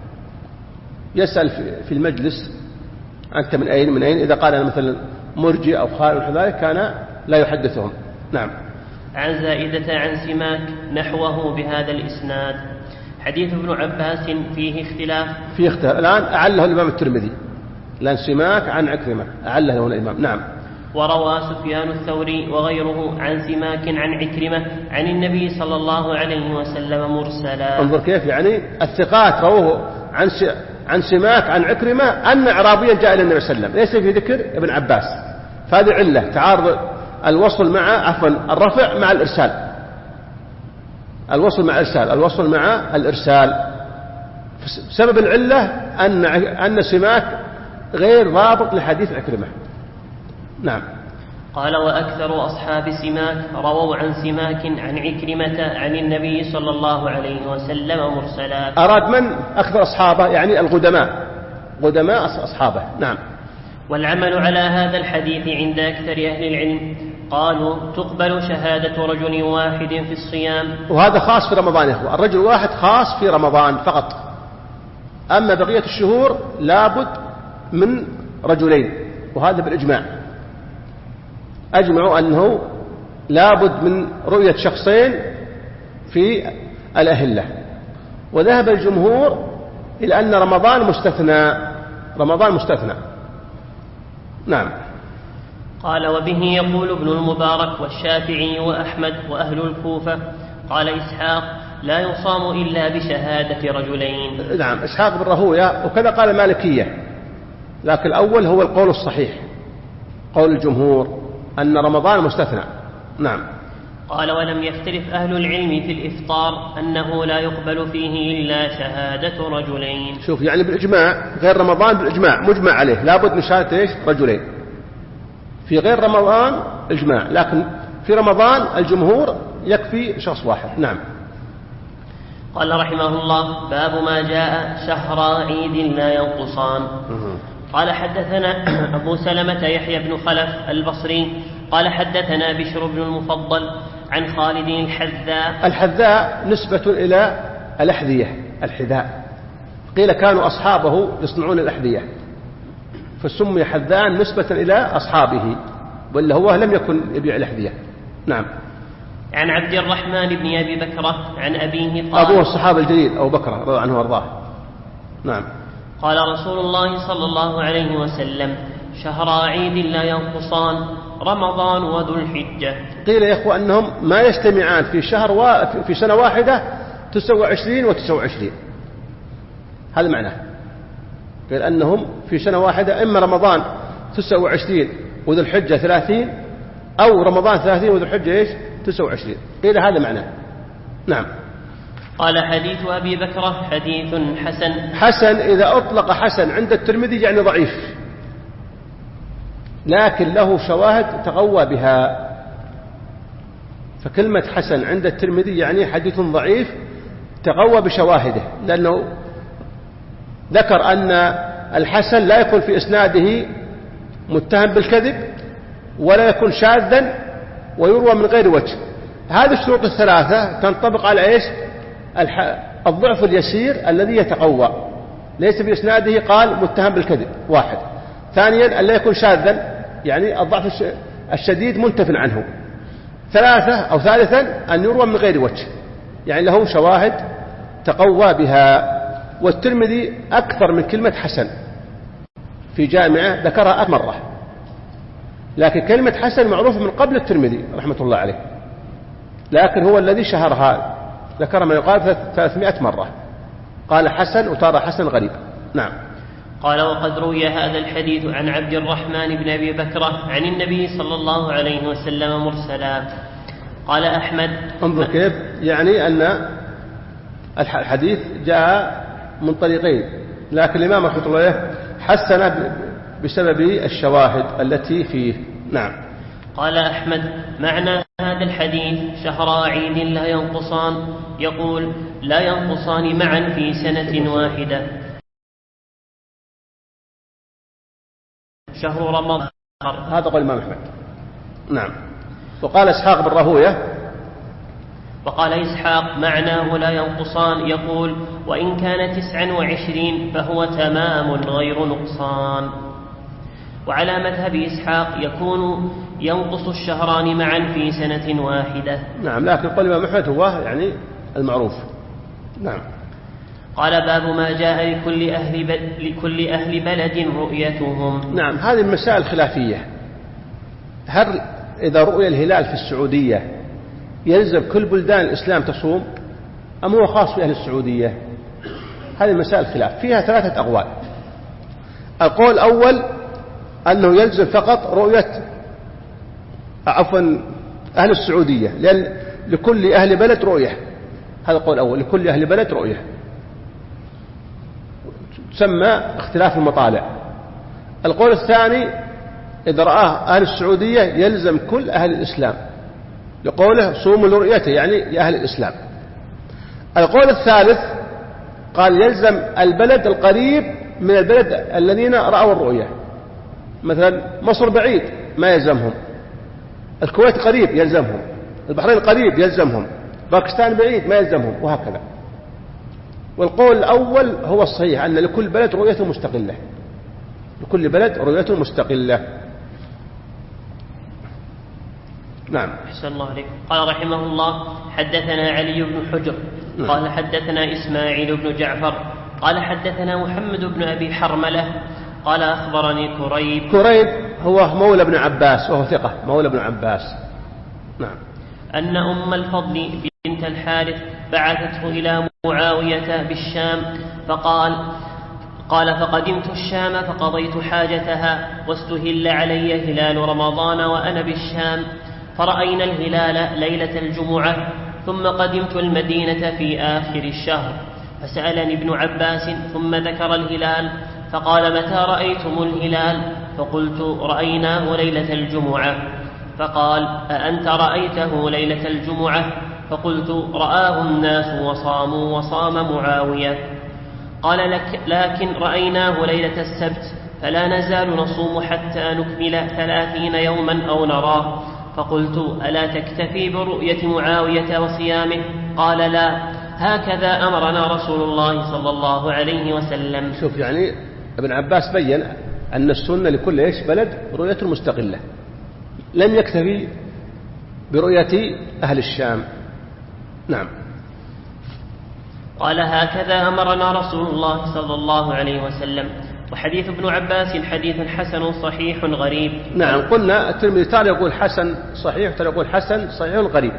يسأل في المجلس: أنت من أين من أين؟ إذا قال أنا مثلا مرجي أو خارج ونحو ذلك كان لا يحدثهم. نعم. عن زائدة عن سماك نحوه بهذا الإسناد. حديث ابن عباس فيه اختلاف فيه اختلاف الآن أعله الإمام الترمذي، لأن سماك عن عكرمة أعله له الإمام. نعم. وروى سفيان الثوري وغيره عن سماك عن عكرمة عن النبي صلى الله عليه وسلم مرسلا. انظر كيف، يعني الثقات رووه عن عن سماك عن عكرمة أن أعرابيا جاء إلى النبي صلى الله عليه وسلم، ليس في ذكر ابن عباس، فهذه علة تعارض الوصل مع عفوا الرفع مع الإرسال، الوصل مع الإرسال الوصل مع الإرسال سبب العلة أن أن سماك غير ضابط لحديث عكرمة. نعم. قال: وأكثر أصحاب سماك رووا عن سماك عن عكرمة عن النبي صلى الله عليه وسلم مرسلا. أراد من أكثر أصحابه؟ يعني القدماء، قدماء أصحابه. نعم. والعمل على هذا الحديث عند أكثر أهل العلم قالوا: تقبل شهادة رجل واحد في الصيام. وهذا خاص في رمضان يا أخوة، الرجل واحد خاص في رمضان فقط، أما بقية الشهور لابد من رجلين، وهذا بالإجماع، أجمعوا أنه لابد من رؤية شخصين في الأهلة. وذهب الجمهور إلى أن رمضان مستثنى، رمضان مستثنى. نعم. قال وبه يقول ابن المبارك والشافعي وأحمد وأهل الكوفة. قال إسحاق لا يصام إلا بشهادة رجلين. نعم إسحاق بن راهويه وكذا قال المالكية، لكن الأول هو القول الصحيح قول الجمهور أن رمضان مستثنى. نعم. قال ولم يختلف أهل العلم في الإفطار أنه لا يقبل فيه إلا شهادة رجلين. شوف يعني بالإجماع غير رمضان بالإجماع مجمع عليه لابد من شهادة إيش؟ رجلين. في غير رمضان إجماع، لكن في رمضان الجمهور يكفي شخص واحد. نعم. قال رحمه الله باب ما جاء شهر عيد لا ينقصان. قال حدثنا أبو سلمة يحيى بن خلف البصري قال حدثنا بشر بن المفضل عن خالد الحذاء. الحذاء نسبة إلى الأحذية الحذاء، قيل كانوا أصحابه يصنعون الأحذية فسمي حذاء نسبة إلى أصحابه، وإلا هو لم يكن يبيع الأحذية. نعم. عن عبد الرحمن بن أبي بكرة عن أبيه قال أبوه الصحابة الجليل أبو بكر رضي الله عنه وارضاه. نعم. قال رسول الله صلى الله عليه وسلم شهر عيد لا ينقصان رمضان وذو الحجة. قيل يا إخوة أنهم ما يجتمعان في شهر و... في سنة واحدة تسعة وعشرين وتسعة وعشرين، هذا معناه. قيل أنهم في سنة واحدة إما رمضان تسعة وعشرين وذو الحجة ثلاثين، أو رمضان ثلاثين وذو الحجة إيش تسعة وعشرين، قيل هذا معناه. نعم. قال حديث أبي بكرة حديث حسن. حسن إذا أطلق حسن عند الترمذي يعني ضعيف، لكن له شواهد تقوى بها، فكلمة حسن عند الترمذي يعني حديث ضعيف تقوى بشواهده، لأنه ذكر أن الحسن لا يكون في إسناده متهم بالكذب ولا يكون شاذا ويروى من غير وجه. هذه الشروط الثلاثة تنطبق على إيش؟ الضعف اليسير الذي يتقوى، ليس في إسناده قال متهم بالكذب واحد. ثانيا أن لا يكون شاذا يعني الضعف الشديد منتف عنه. ثلاثة أو ثالثا أن يروى من غير وجه يعني له شواهد تقوى بها. والترمذي أكثر من كلمة حسن في جامعة ذكرها مرة، لكن كلمة حسن معروفة من قبل الترمذي رحمة الله عليه، لكن هو الذي شهرها ذكر ما يقال ثلاثمائة مرة، قال حسن وترى حسن غريب. نعم. قال وقد روي هذا الحديث عن عبد الرحمن بن أبي بكرة عن النبي صلى الله عليه وسلم مرسلا. قال أحمد انظر كيف يعني أن الحديث جاء من طريقين، لكن الإمام رحمة الله عليه حسن بسبب الشواهد التي فيه. نعم. قال أحمد معنى هذا الحديث شهر عيد لا ينقصان، يقول لا ينقصان معا في سنة واحدة، شهر رمضان. هذا قول الإمام أحمد. نعم. وقال إسحاق بن راهويه وقال إسحاق معناه لا ينقصان، يقول وإن كان تسعا وعشرين فهو تمام غير نقصان. وعلى مذهب إسحاق يكون ينقص الشهران معا في سنة واحدة. نعم، لكن قول الإمام أحمد هو يعني المعروف. نعم. قال باب ما جاء لكل أهل, ب... لكل أهل بلد رؤيتهم. نعم، هذه المسائل خلافية. هل إذا رؤي الهلال في السعودية يلزم كل بلدان الإسلام تصوم أم هو خاص بأهل السعودية؟ هذه المسائل خلاف فيها ثلاثة أقوال. القول الأول أنه يلزم فقط رؤية عفوا أهل السعودية، لأن لكل أهل بلد رؤية. هذا القول الأول، لكل أهل بلد رؤية، تسمى اختلاف المطالع. القول الثاني إذا رآه أهل السعودية يلزم كل أهل الإسلام، لقوله صوموا لرؤيته يعني يا أهل الإسلام. القول الثالث قال يلزم البلد القريب من البلد الذين رأوا الرؤية، مثلا مصر بعيد ما يلزمهم، الكويت قريب يلزمهم، البحرين قريب يلزمهم، باكستان بعيد ما يلزمهم، وهكذا. والقول الأول هو الصحيح أن لكل بلد رؤيته مستقلة، لكل بلد رؤيته مستقلة. نعم. أحسن الله عليك. قال رحمه الله حدثنا علي بن حجر قال حدثنا إسماعيل بن جعفر قال حدثنا محمد بن أبي حرملة قال أخبرني كريب. كريب هو مولى ابن عباس وهو ثقة، مولى ابن عباس. نعم. أن أم الفضل بنت الحارث بعثته إلى معاوية بالشام فقال قال فقدمت الشام فقضيت حاجتها واستهل علي هلال رمضان وأنا بالشام فرأينا الهلال ليلة الجمعة ثم قدمت المدينة في آخر الشهر فسألني ابن عباس ثم ذكر الهلال فقال متى رأيتم الهلال؟ فقلت رأيناه ليلة الجمعة. فقال أأنت رأيته ليلة الجمعة؟ فقلت رآه الناس وصاموا وصام معاوية. قال لك لكن رأيناه ليلة السبت فلا نزال نصوم حتى نكمل ثلاثين يوما أو نراه. فقلت ألا تكتفي برؤية معاوية وصيامه؟ قال لا، هكذا أمرنا رسول الله صلى الله عليه وسلم. شوف، يعني ابن عباس بين أن السنة لكل إيش بلد رؤية مستقلة، لم يكتفي برؤية أهل الشام. نعم. قال هكذا أمرنا رسول الله صلى الله عليه وسلم. وحديث ابن عباس حديث حسن صحيح غريب. نعم، قلنا الترمذي تارة يقول حسن صحيح، تارة يقول حسن صحيح غريب.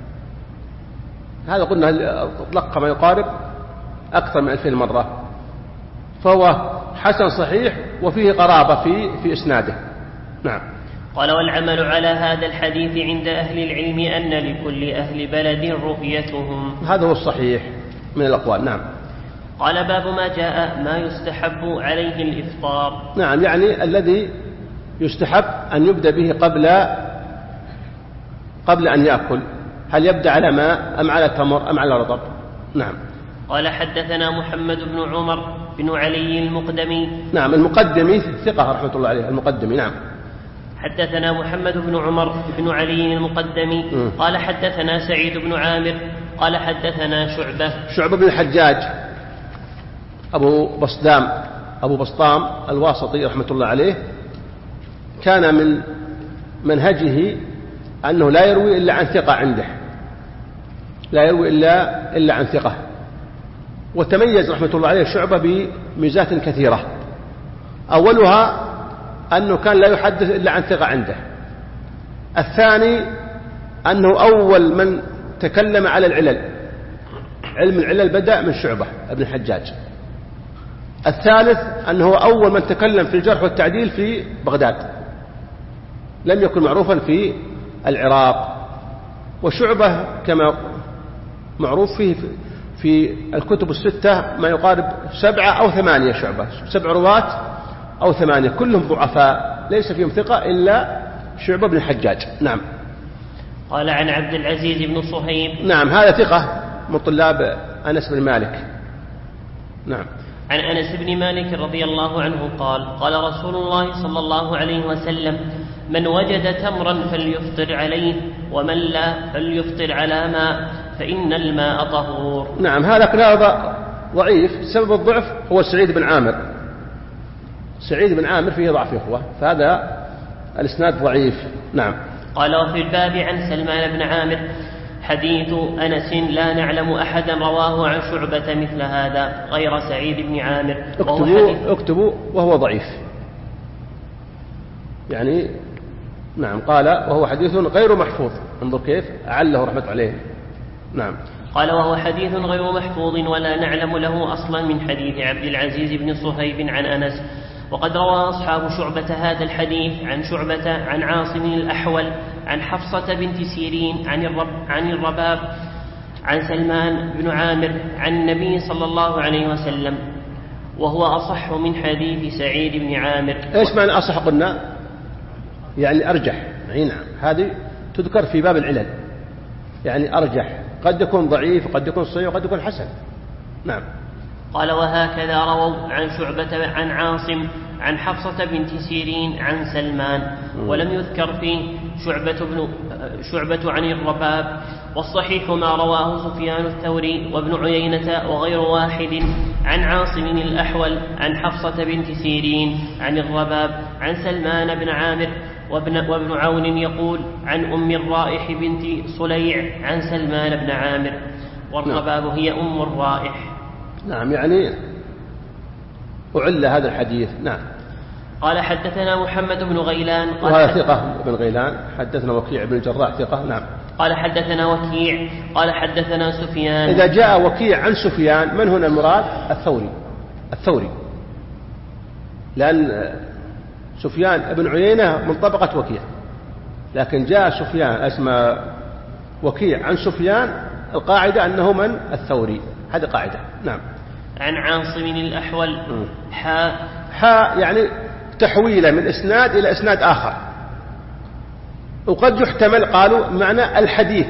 هذا قلنا أطلق ما يقارب أكثر من ألفين مرة، فهو حسن صحيح وفيه قرابة في في إسناده. نعم. قال والعمل على هذا الحديث عند أهل العلم أن لكل أهل بلد رؤيتهم. هذا هو الصحيح من الأقوال. نعم. قال باب ما جاء ما يستحب عليه الإفطار. نعم، يعني الذي يستحب أن يبدأ به قبل قبل أن يأكل، هل يبدأ على ماء أم على تمر أم على رطب؟ نعم. قال حدثنا محمد بن عمر بن علي المقدمي. نعم، المقدمي ثقة رحمة الله عليه، المقدمي. نعم. حدثنا محمد بن عمر بن علي المقدمي م. قال حدثنا سعيد بن عامر قال حدثنا شعبة شعبة بن الحجاج أبو بسطام أبو بسطام الواسطي رحمة الله عليه، كان من منهجه أنه لا يروي إلا عن ثقة عنده، لا يروي إلا إلا عن ثقة. وتميز رحمة الله عليه شعبة بميزات كثيرة، أولها أنه كان لا يحدث إلا عن ثقة عنده. الثاني أنه أول من تكلم على العلل، علم العلل بدأ من شعبة ابن الحجاج. الثالث أنه أول من تكلم في الجرح والتعديل في بغداد، لم يكن معروفا في العراق. وشعبة كما معروف فيه في الكتب الستة ما يقارب سبعة أو ثمانية شعبة، سبع رواة أو ثمانية، كلهم ضعفاء ليس فيهم ثقة إلا شعبة بن الحجاج. نعم. قال عن عبد العزيز بن صهيب. نعم، هذا ثقة من طلاب أنس بن مالك. نعم. عن أنس بن مالك رضي الله عنه قال قال رسول الله صلى الله عليه وسلم من وجد تمرا فليفطر عليه ومن لا فليفطر على ماء فإن الماء طهور. نعم، هذا كلام ضعيف، سبب الضعف هو سعيد بن عامر. سعيد بن عامر فيه ضعف يا إخوة، فهذا الإسناد ضعيف. نعم. قال وفي الباب عن سلمان بن عامر حديث أنس لا نعلم أحدا رواه عن شعبة مثل هذا غير سعيد بن عامر. اكتبوا, اكتبوا وهو ضعيف يعني. نعم. قال وهو حديث غير محفوظ، انظر كيف أعله رحمة عليه. نعم. قال وهو حديث غير محفوظ ولا نعلم له أصلا من حديث عبد العزيز بن صهيب عن أنس. وقد روى أصحاب شعبة هذا الحديث عن شعبة عن عاصم الأحول عن حفصة بنت سيرين عن, الرب عن الرباب عن سلمان بن عامر عن النبي صلى الله عليه وسلم، وهو أصح من حديث سعيد بن عامر. إيش معنى أصح؟ قلنا يعني أرجح. نعم، هذه تذكر في باب العلل، يعني أرجح، قد يكون ضعيف قد يكون صحيح وقد يكون حسن. نعم. قال وهكذا رووا عن شعبة عن عاصم عن حفصة بنت سيرين عن سلمان، ولم يذكر فيه شعبة, بن شعبة عن الرباب. والصحيح ما رواه سفيان الثوري وابن عيينة وغير واحد عن عاصم الأحول عن حفصة بنت سيرين عن الرباب عن سلمان بن عامر. وابن, وابن عون يقول عن أم الرائح بنت صليع عن سلمان بن عامر، والرباب هي أم الرائح. نعم، يعني أعل هذا الحديث. نعم. قال حدثنا محمد بن غيلان قال وهذا ثقة بن غيلان. حدثنا وكيع بن الجراح ثقة. نعم. قال حدثنا وكيع قال حدثنا سفيان. إذا جاء وكيع عن سفيان من هنا المراد؟ الثوري الثوري لأن سفيان بن عيينة من طبقة وكيع، لكن جاء سفيان اسمه وكيع عن سفيان القاعدة أنه من؟ الثوري. هذه قاعدة. نعم. عن عاصم الأحول حاء حاء يعني تحويله من إسناد إلى إسناد آخر، وقد يحتمل قالوا معنى الحديث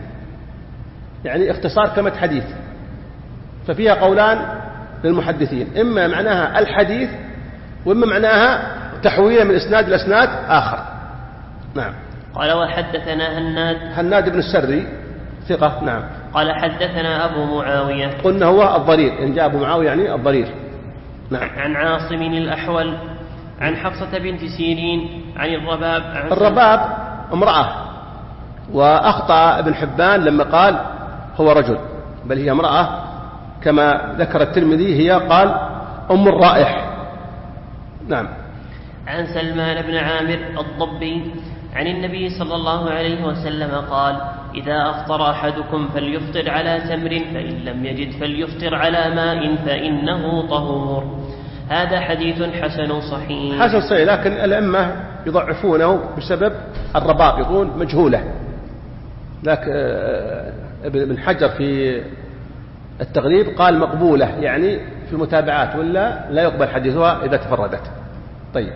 يعني اختصار كلمة حديث، ففيها قولان للمحدثين، إما معناها الحديث وإما معناها تحويله من إسناد إلى إسناد آخر. نعم. قال وحدثنا هناد هناد بن السري ثقة. نعم. قال حدثنا أبو معاوية قلنا هو الضرير، إن جاء أبو معاوية يعني الضرير. نعم. عن عاصم الأحول عن حفصة بنت سيرين عن الرباب عن الرباب امرأة، وأخطأ ابن حبان لما قال هو رجل، بل هي امرأة كما ذكر الترمذي، هي قال أم الرائح. نعم. عن سلمان بن عامر الضبي عن النبي صلى الله عليه وسلم قال إذا أفطر أحدكم فليفطر على تمر، فإن لم يجد فليفطر على ماء فإنه طهور. هذا حديث حسن صحيح. حسن صحيح، لكن الأئمة يضعفونه بسبب الرباب، يقول مجهولة، لكن ابن حجر في التغريب قال مقبولة، يعني في متابعات، ولا لا يقبل حديثها إذا تفردت. طيب.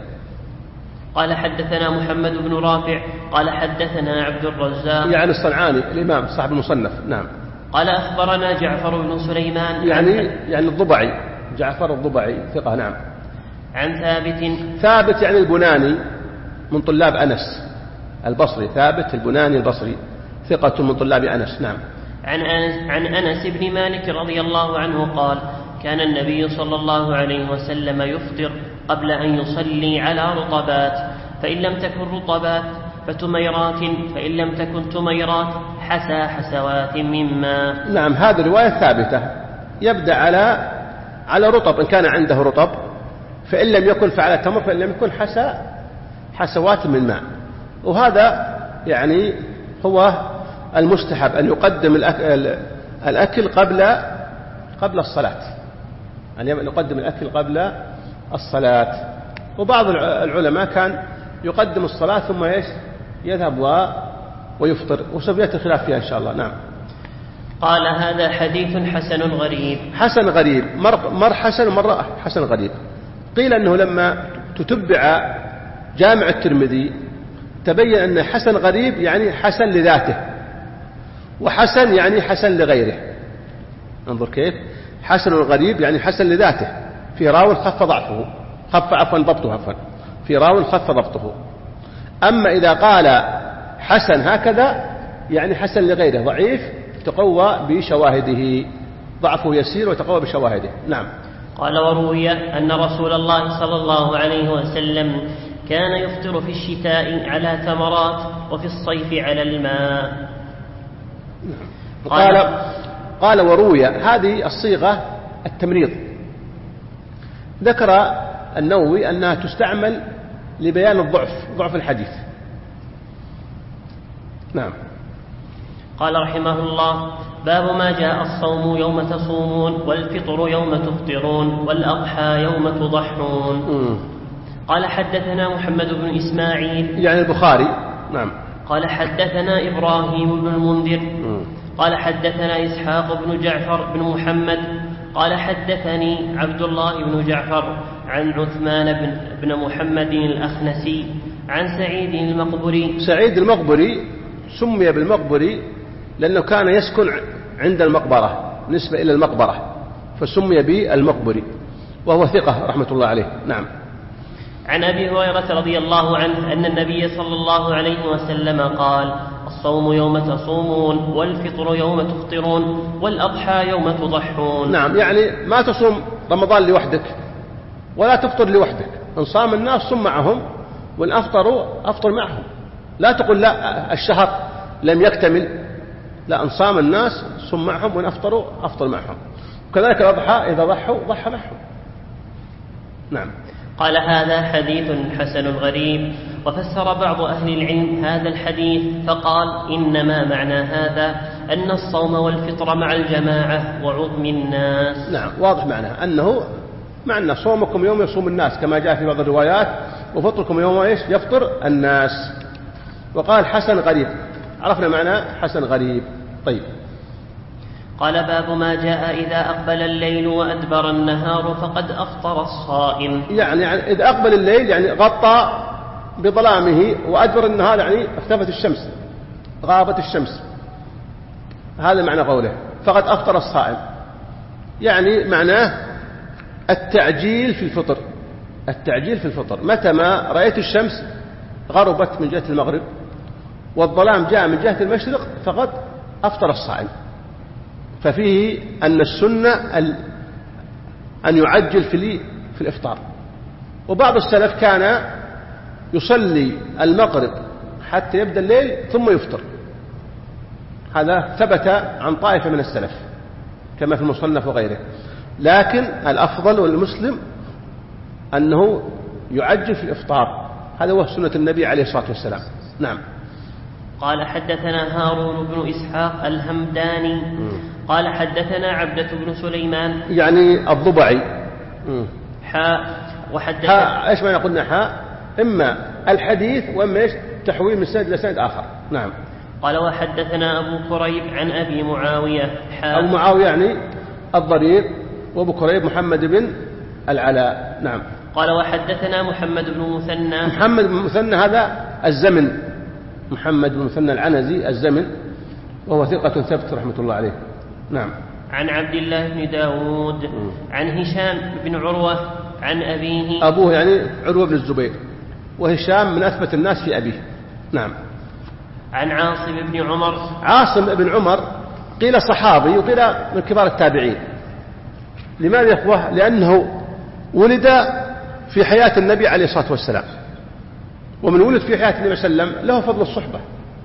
قال حدثنا محمد بن رافع قال حدثنا عبد الرزاق يعني الصنعاني الإمام صاحب المصنف. نعم. قال أخبرنا جعفر بن سليمان يعني يعني الضبعي، جعفر الضبعي ثقة. نعم. عن ثابت ثابت يعني البناني من طلاب أنس البصري، ثابت البناني البصري ثقة من طلاب أنس. نعم. عن أنس, عن أنس بن مالك رضي الله عنه قال كان النبي صلى الله عليه وسلم يفطر قبل أن يصلي على رطبات، فإن لم تكن رطبات فتميرات، فإن لم تكن تميرات حسى حسوات من ماء. نعم. هذه رواية ثابتة، يبدأ على على رطب إن كان عنده رطب، فإن لم يكن فعلى تمر، فإن لم يكن حسى حسوات من ماء. وهذا يعني هو المستحب أن يقدم الأكل, الأكل قبل قبل الصلاة، أن يقدم الأكل قبل الصلاة. وبعض العلماء كان يقدم الصلاة ثم ايش يذهب و... ويفطر، وسوف يأتي الخلاف فيها إن شاء الله. نعم. قال هذا حديث حسن غريب. حسن غريب، مر, مر حسن ومر حسن غريب. قيل أنه لما تتبع جامع الترمذي تبين أن حسن غريب يعني حسن لذاته، وحسن يعني حسن لغيره. انظر كيف، حسن غريب يعني حسن لذاته، في راو خف ضعفه، خف عفوا ضبطه عفوا في راو خف ضبطه. أما إذا قال حسن هكذا يعني حسن لغيره، ضعيف تقوى بشواهده، ضعفه يسير وتقوى بشواهده. نعم. قال وروي أن رسول الله صلى الله عليه وسلم كان يفطر في الشتاء على تمرات وفي الصيف على الماء. قال, قال, قال وروي، هذه الصيغة التمريض. ذكر النووي أنها تستعمل لبيان الضعف، ضعف الحديث. نعم. قال رحمه الله باب ما جاء الصوم يوم تصومون والفطر يوم تفطرون والأضحى يوم تضحون. م. قال حدثنا محمد بن إسماعيل يعني البخاري. نعم. قال حدثنا إبراهيم بن المنذر م. قال حدثنا إسحاق بن جعفر بن محمد قال حدثني عبد الله بن جعفر عن عثمان بن, بن محمد الأخنسي عن سعيد المقبري. سعيد المقبري سمي بالمقبري لأنه كان يسكن عند المقبرة، نسبة إلى المقبرة، فسمي بالمقبري، وهو ثقة رحمة الله عليه. نعم. عن أبي هريرة رضي الله عنه أن النبي صلى الله عليه وسلم قال الصوم يوم تصومون والفطر يوم تفطرون والأضحى يوم تضحون. نعم، يعني ما تصوم رمضان لوحدك ولا تفطر لوحدك، إن صام الناس صم معهم وإن أفطروا أفطر معهم. لا تقول لا الشهر لم يكتمل، لا، إن صام الناس صم معهم وإن أفطروا أفطر معهم. وكذلك الأضحى إذا ضحوا ضحى معهم. نعم. قال هذا حديث حسن غريب. وفسر بعض أهل العلم هذا الحديث فقال إنما معنى هذا أن الصوم والفطر مع الجماعة وعظم الناس. نعم واضح معناه أنه معنى صومكم يوم يصوم الناس كما جاء في بعض الروايات وفطركم يوم إيش يفطر الناس. وقال حسن غريب عرفنا معنى حسن غريب. طيب قال باب ما جاء إذا أقبل الليل وأدبر النهار فقد أفطر الصائم. يعني إذا أقبل الليل يعني غطى بظلامه وأدبر النهار يعني اختفت الشمس غابت الشمس. هذا معنى قوله فقد أفطر الصائم يعني معناه التعجيل في الفطر. التعجيل في الفطر متى ما رأيت الشمس غربت من جهة المغرب والظلام جاء من جهة المشرق فقد أفطر الصائم. ففيه أن السنة أن يعجل في الإفطار. وبعض السلف كان يصلي المغرب حتى يبدأ الليل ثم يفطر. هذا ثبت عن طائفة من السلف كما في المصنف وغيره. لكن الأفضل والمسلم أنه يعجل في الإفطار. هذا هو سنة النبي عليه الصلاة والسلام. نعم. قال حدثنا هارون بن إسحاق الهمداني قال حدثنا عبدة بن سليمان يعني الضبعي حاء وحدثنا حاء ايش ما قلنا حاء إما الحديث وإما إيش تحويل من سند لسند آخر. نعم. قال وحدثنا أبو كريب عن أبي معاوية حاء أبو معاوية يعني الضرير وأبو كريب محمد بن العلاء. نعم. قال وحدثنا محمد بن مثنى محمد بن مثنى هذا الزمن محمد بن مثنى العنزي الزمن وهو ثقة ثبت رحمة الله عليه. نعم. عن عبد الله بن داود م. عن هشام بن عروة عن أبيه أبوه يعني عروة بن الزبير وهشام من أثبت الناس في أبيه. نعم. عن عاصم بن عمر عاصم بن عمر قيل صحابي وقيل من كبار التابعين. لماذا يا أخوة؟ لأنه ولد في حياة النبي عليه الصلاة والسلام ومن ولد في حياة النبي صلى الله عليه وسلم له فضل الصحبة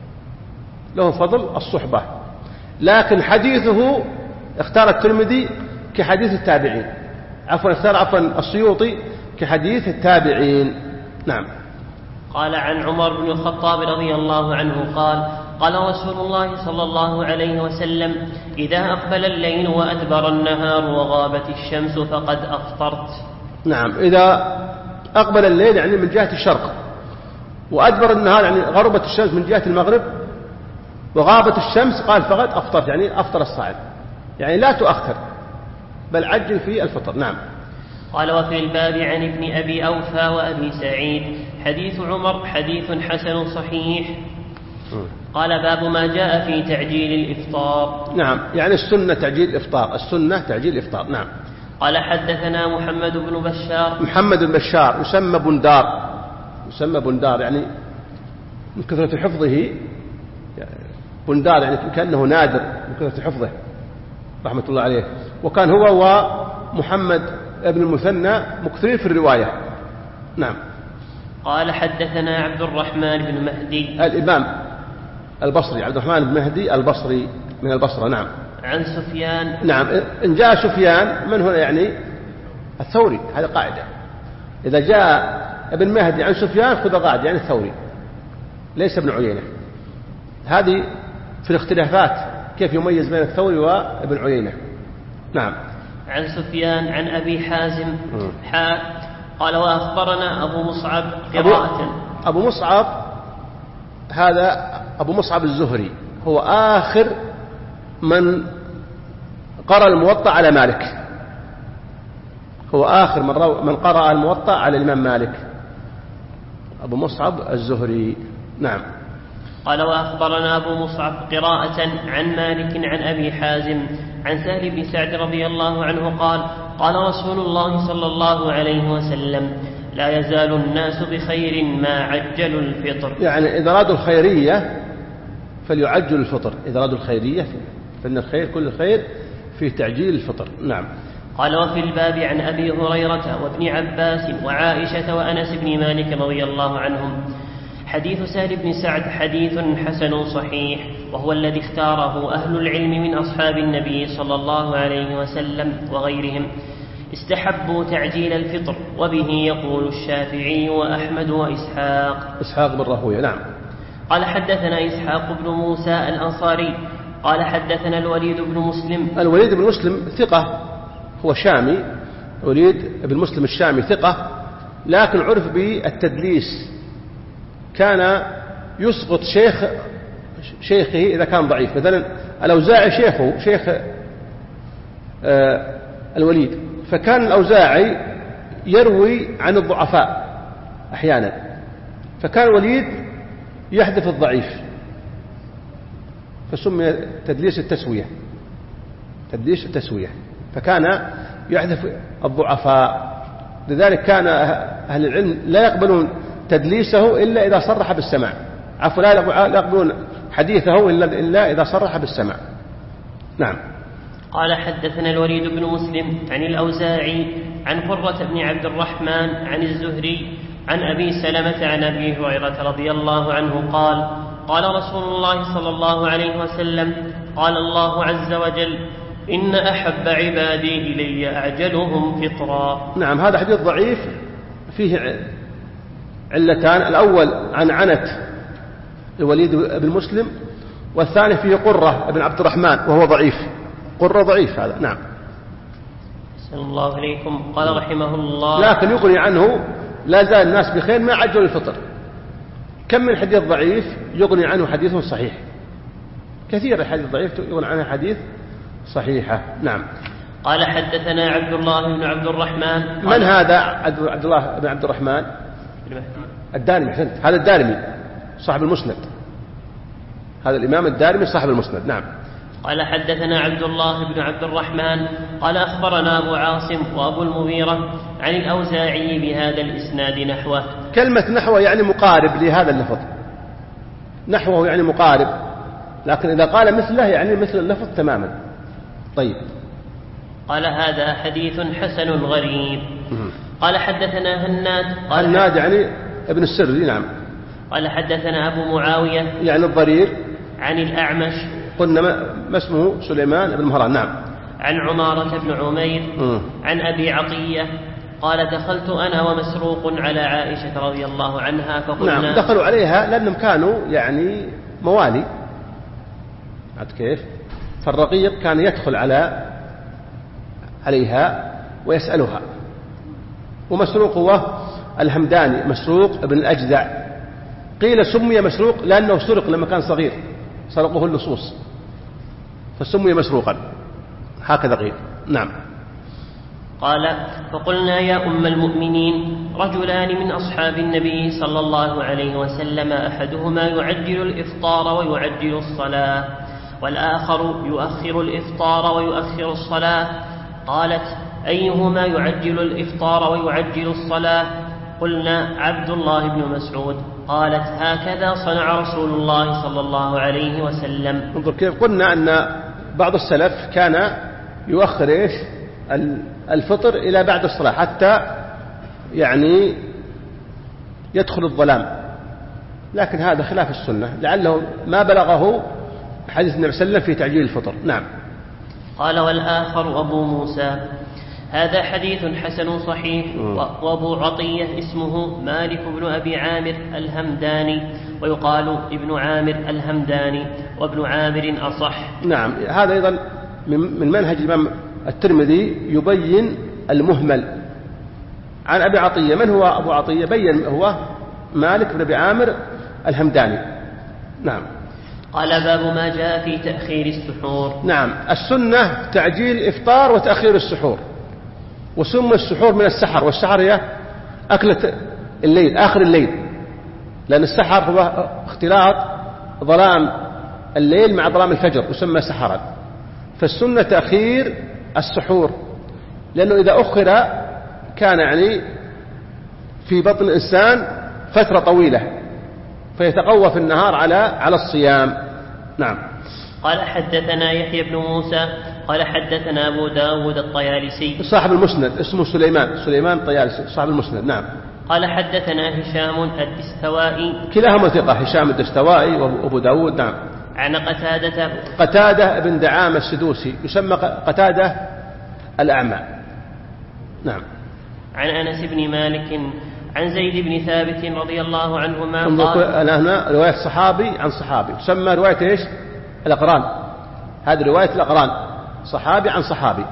له فضل الصحبة. لكن حديثه اختار الترمذي كحديث التابعين عفوا اختار عفوا السيوطي كحديث التابعين. نعم. قال عن عمر بن الخطاب رضي الله عنه قال قال رسول الله صلى الله عليه وسلم إذا أقبل الليل وأدبر النهار وغابت الشمس فقد أفطرت. نعم. إذا أقبل الليل يعني من جهة الشرق وأدبر النهار يعني غربت الشمس من جهة المغرب وغابت الشمس قال فقد أفطرت يعني أفطر الصائم يعني لا تؤخر بل عجل في الفطر. نعم. قال وفي الباب عن ابن أبي أوفى وأبي سعيد حديث عمر حديث حسن صحيح. قال باب ما جاء في تعجيل الإفطار. نعم يعني السنة تعجيل الإفطار السنة تعجيل الإفطار. نعم. قال حدثنا محمد بن بشار محمد بن بشار يسمى بندار يسمى بندار يعني من كثرة حفظه بندار يعني كأنه نادر من كثرة حفظه رحمة الله عليه. وكان هو ومحمد ابن المثنى مكثرين في الرواية. نعم. قال حدثنا عبد الرحمن بن مهدي الإمام البصري عبد الرحمن بن مهدي البصري من البصرة. نعم. عن سفيان. نعم. إن جاء سفيان من هنا يعني الثوري. هذه قاعدة إذا جاء ابن مهدي عن سفيان خذ قاعدة يعني الثوري ليس ابن عيينة. هذه في الاختلافات كيف يميز بين الثوري وابن عيينة. نعم. عن سفيان عن أبي حازم حاء قال وأخبرنا أبو مصعب قراءة. أبو مصعب هذا أبو مصعب الزهري هو آخر من قرأ الموطأ على مالك هو آخر من, من قرأ الموطأ على الإمام مالك أبو مصعب الزهري. نعم. قال وأخبرنا أبو مصعب قراءة عن مالك عن أبي حازم عن سهل بن سعد رضي الله عنه قال قال رسول الله صلى الله عليه وسلم لا يزال الناس بخير ما عجلوا الفطر. يعني إذا أرادوا الخيرية فليعجلوا الفطر إذا أرادوا الخيرية فإن الخير كل خير في تعجيل الفطر. نعم. قال وفي الباب عن أبي هريرة وابن عباس وعائشة وأنس بن مالك رضي الله عنهم حديث سهل بن سعد حديث حسن صحيح وهو الذي اختاره أهل العلم من أصحاب النبي صلى الله عليه وسلم وغيرهم استحبوا تعجيل الفطر، وبه يقول الشافعي وأحمد وإسحاق. إسحاق بن راهويه. نعم. قال حدثنا إسحاق بن موسى الأنصاري قال حدثنا الوليد بن مسلم. الوليد بن مسلم ثقة، هو شامي، الوليد بن مسلم الشامي ثقة، لكن عرف بالتدليس، كان يسقط شيخ شيخه إذا كان ضعيف. مثلا الأوزاعي شيخه شيخ آه الوليد، فكان الأوزاعي يروي عن الضعفاء أحيانا، فكان الوليد يحذف الضعيف، فسمي تدليس التسوية، تدليس التسوية، فكان يحذف الضعفاء. لذلك كان أهل العلم لا يقبلون تدليسه إلا إذا صرح بالسماع، عفوا لا يقبلون حديثه إلا إذا صرح بالسماع. نعم. قال حدثنا الوليد بن مسلم عن الأوزاعي عن قرة بن عبد الرحمن عن الزهري عن أبي سلمة عن أبي هريرة رضي الله عنه قال قال رسول الله صلى الله عليه وسلم قال الله عز وجل إن أحب عبادي إلي أعجلهم فطرا. نعم، هذا حديث ضعيف فيه علتان، الأول عن عنت الوليد بن مسلم، والثاني فيه قرة بن عبد الرحمن وهو ضعيف، قرة ضعيف هذا. نعم. صلى الله عليكم. قال رحمه الله لكن يغني عنه لا زال الناس بخير ما عجلوا الفطر. كم من حديث ضعيف يغني عنه حديث صحيح، كثير الحديث ضعيف يغني عنه حديث صحيحة. نعم. قال حدثنا عبد الله بن عبد الرحمن. من هذا عبد الله بن عبد الرحمن؟ الدارمي. حسنت، هذا الدارمي صاحب المسند، هذا الإمام الدارمي صاحب المسند. نعم. قال حدثنا عبد الله بن عبد الرحمن قال أخبرنا أبو عاصم وأبو المغيرة عن الأوزاعي بهذا الإسناد نحوه. كلمة نحوه يعني مقارب لهذا اللفظ، نحوه يعني مقارب، لكن إذا قال مثله يعني مثل اللفظ تماما. طيب. قال هذا حديث حسن غريب. قال حدثنا هناد. قال هناد يعني ابن السري. نعم. قال حدثنا أبو معاوية يعني الضرير عن الأعمش، قلنا ما اسمه سليمان بن مهران. نعم. عن عمارة بن عمير م. عن أبي عطية قال دخلت أنا ومسروق على عائشة رضي الله عنها فقلنا. نعم، دخلوا عليها لأنهم كانوا يعني موالي، عاد كيف، فالرقيق كان يدخل على عليها ويسألها. ومسروق هو الهمداني، مسروق بن الأجدع، قيل سمي مسروق لأنه سرق لما كان صغير، سرقه اللصوص فسمي مسروقا، هكذا قيل. نعم. قال فقلنا يا أم المؤمنين رجلان من أصحاب النبي صلى الله عليه وسلم أحدهما يعجل الإفطار ويعجل الصلاة والآخر يؤخر الإفطار ويؤخر الصلاة، قالت أيهما يعجل الإفطار ويعجل الصلاة؟ قلنا عبد الله بن مسعود. قالت هكذا صنع رسول الله صلى الله عليه وسلم. انظر كيف قلنا أن بعض السلف كان يؤخر إيش الفطر إلى بعد الصلاة حتى يعني يدخل الظلام، لكن هذا خلاف السنة، لعله ما بلغه حديث النبي صلى الله عليه وسلم في تعجيل الفطر. نعم. قال والآخر أبو موسى هذا حديث حسن صحيح. وأبو عطية اسمه مالك بن أبي عامر الهمداني، ويقال ابن عامر الهمداني، وابن عامر أصح. نعم، هذا أيضا من منهج الإمام الترمذي يبين المهمل. عن أبي عطية، من هو أبو عطية؟ بين هو مالك بن أبي عامر الهمداني. نعم. قال باب ما جاء في تأخير السحور. نعم، السنة تعجيل الإفطار وتأخير السحور، وسمى السحور من السحر، والسحر هي أكلة الليل آخر الليل، لأن السحر هو اختلاط ظلام الليل مع ظلام الفجر، يسمى سحرا. فالسنة تأخير السحور، لأنه إذا أخر كان يعني في بطن الإنسان فترة طويلة فيتقوى في النهار على على الصيام. نعم. قال حدثنا يحيى بن موسى قال حدثنا أبو داود الطيالسي صاحب المسند، اسمه سليمان سليمان الطيالسي صاحب المسند. نعم. قال حدثنا هشام الدستوائي، كلاهما ثقة، هشام الدستوائي وأبو داود. نعم. عن قتادة قتادة بن دعامة السدوسي، يسمى قتادة الأعمى، نعم. عن أنس بن مالك عن زيد بن ثابت رضي الله عنهما قال أنا هنا رواية صحابي عن صحابي تسمى رواية إيش؟ الأقران. هذه رواية الأقران، صحابي عن صحابي.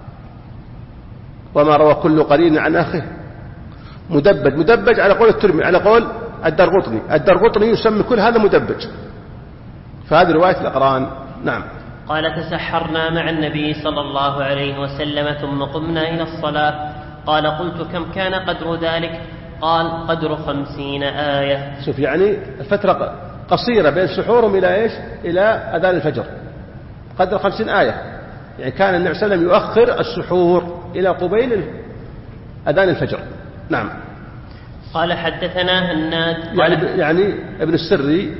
وما روى كل قرين عن أخيه مدبج. مدبج على قول الترمذي، على قول الدرقطني. الدرقطني يسمي كل هذا مدبج، فهذه رواية الأقران. نعم. قال تسحرنا مع النبي صلى الله عليه وسلم ثم قمنا إلى الصلاة. قال قلت كم كان قدر ذلك؟ قال قدر خمسين آية. شوف يعني الفترة قصيرة بين سحورهم إلى إيش؟ إلى أذان الفجر، قدر خمسين آية. يعني كان النبي صلى الله عليه وسلم يؤخر السحور إلى قبيل أذان الفجر. نعم. قال حدثنا هناد يعني, يعني ابن السري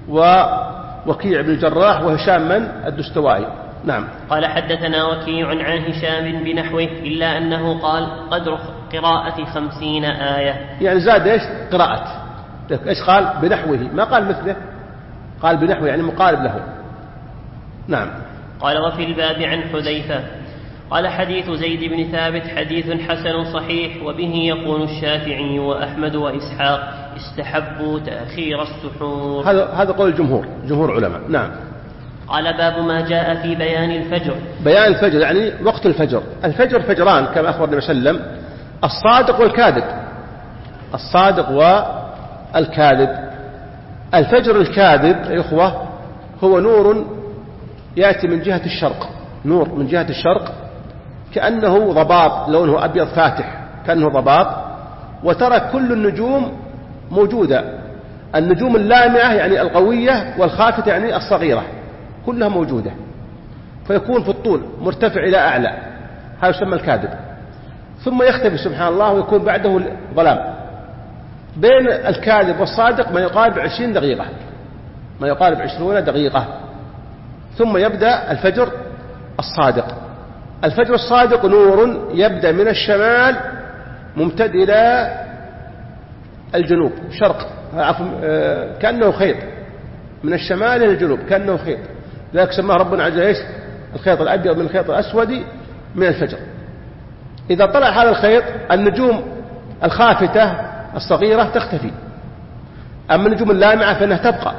ووكيع بن الجراح وهشام من الدستوائي. نعم. قال حدثنا وكيع عن هشام بنحوه إلا أنه قال قدر قراءة خمسين آية. يعني زاد إيش؟ قراءة. إيش قال؟ بنحوه، ما قال مثله، قال بنحوه يعني مقارب له. نعم. قال وفي الباب عن حذيفة قال حديث زيد بن ثابت حديث حسن صحيح، وبه يقول الشافعي وأحمد وإسحاق استحبوا تأخير السحور. هذا هذا قول الجمهور، جمهور علماء. نعم. قال باب ما جاء في بيان الفجر. بيان الفجر يعني وقت الفجر. الفجر فجران كما أخبر النبي صلى الله عليه وسلم، الصادق والكاذب. الصادق والكاذب. الفجر الكاذب يا إخوة هو نور يأتي من جهة الشرق، نور من جهة الشرق كأنه ضباب، لونه أبيض فاتح كأنه ضباب، وترى كل النجوم موجودة، النجوم اللامعة يعني القوية والخافتة يعني الصغيرة كلها موجودة، فيكون في الطول مرتفع إلى أعلى، هذا يسمى الكاذب. ثم يختفي سبحان الله ويكون بعده ظلام. بين الكاذب والصادق ما يقارب عشرين دقيقة، ما يقارب عشرون دقيقة، ثم يبدأ الفجر الصادق. الفجر الصادق نور يبدأ من الشمال ممتد إلى الجنوب شرق، كأنه خيط من الشمال إلى الجنوب كأنه خيط، ذلك سماه ربنا عز وجل الخيط الأبيض من الخيط الأسود من الفجر. إذا طلع هذا الخيط النجوم الخافتة الصغيرة تختفي، أما النجوم اللامعة فإنها تبقى،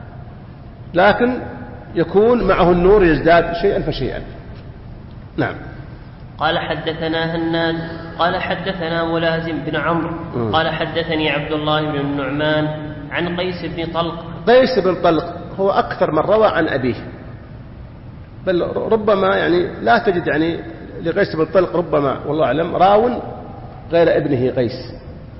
لكن يكون معه النور يزداد شيئا فشيئا. نعم. قال حدثنا هناد قال حدثنا ملازم بن عمرو قال حدثني عبد الله بن النعمان عن قيس بن طلق. قيس بن طلق هو أكثر من روى عن أبيه، بل ربما يعني لا تجد يعني لقيس بن طلق ربما والله أعلم راو غير ابنه قيس.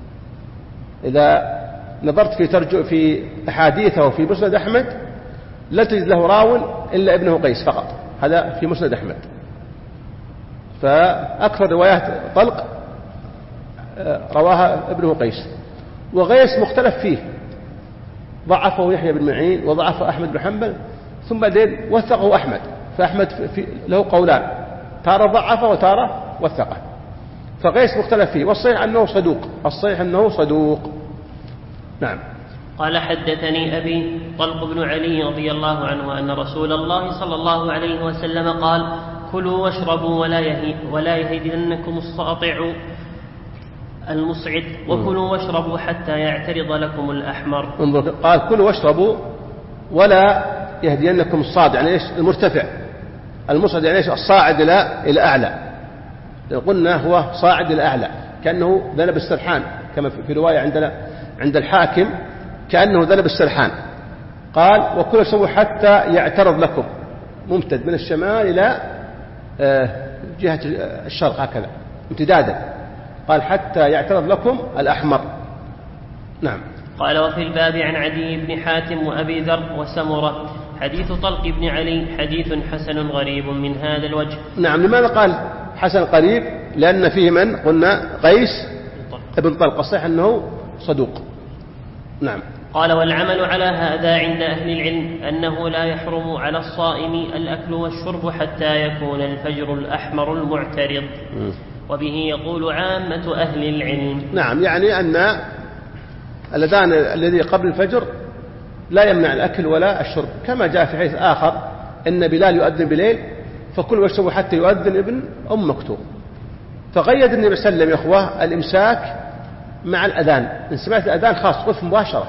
إذا نظرت في ترجو في أحاديثه وفي مسند أحمد لا تجد له راو إلا ابنه قيس فقط، هذا في مسند أحمد. فأكثر روايات طلق رواها ابنه قيس. وغيس مختلف فيه، ضعفه يحيى بن معين وضعفه أحمد بن حنبل، ثم بعدين وثقه أحمد، فأحمد في له قولان، تارة ضعفه وتارة وثقه، فغيس مختلف فيه، والصحيح أنه صدوق، الصحيح أنه صدوق. نعم. قال حدثني أبي طلق بن علي رضي الله عنه أن رسول الله صلى الله عليه وسلم قال كلوا واشربوا ولا يهي ولا يهدنكم الساطع المصعد وكلوا واشربوا حتى يعترض لكم الأحمر. قال كلوا واشربوا ولا يهدينكم الصاعد يعني ايش؟ المرتفع. المصعد يعني ايش؟ الصاعد إلى إلى أعلى، قلنا هو صاعد إلى أعلى كأنه ذنب السرحان، كما في رواية عندنا عند الحاكم كأنه ذنب السرحان. قال وكلوا واشربوا حتى يعترض لكم، ممتد من الشمال إلى جهة الشرق هكذا امتدادا. قال حتى يعترض لكم الأحمر. نعم. قال وفي الباب عن عدي بن حاتم وأبي ذر وسمرة حديث طلق بن علي حديث حسن غريب من هذا الوجه. نعم. لماذا قال حسن قريب؟ لأن فيه من قلنا قيس ابن طلق، الصحيح أنه صدوق. نعم. قال والعمل على هذا عند أهل العلم أنه لا يحرم على الصائم الأكل والشرب حتى يكون الفجر الأحمر المعترض، وبه يقول عامة أهل العلم. نعم. يعني أن الأذان الذي قبل الفجر لا يمنع الأكل ولا الشرب، كما جاء في حديث آخر أن بلال يؤذن بليل فكل واشربوا حتى يؤذن ابن أم مكتوم. فقيد النبي صلى الله عليه وسلم يا إخوة الإمساك مع الأذان، إن سمعت الأذان خاص قف مباشرة.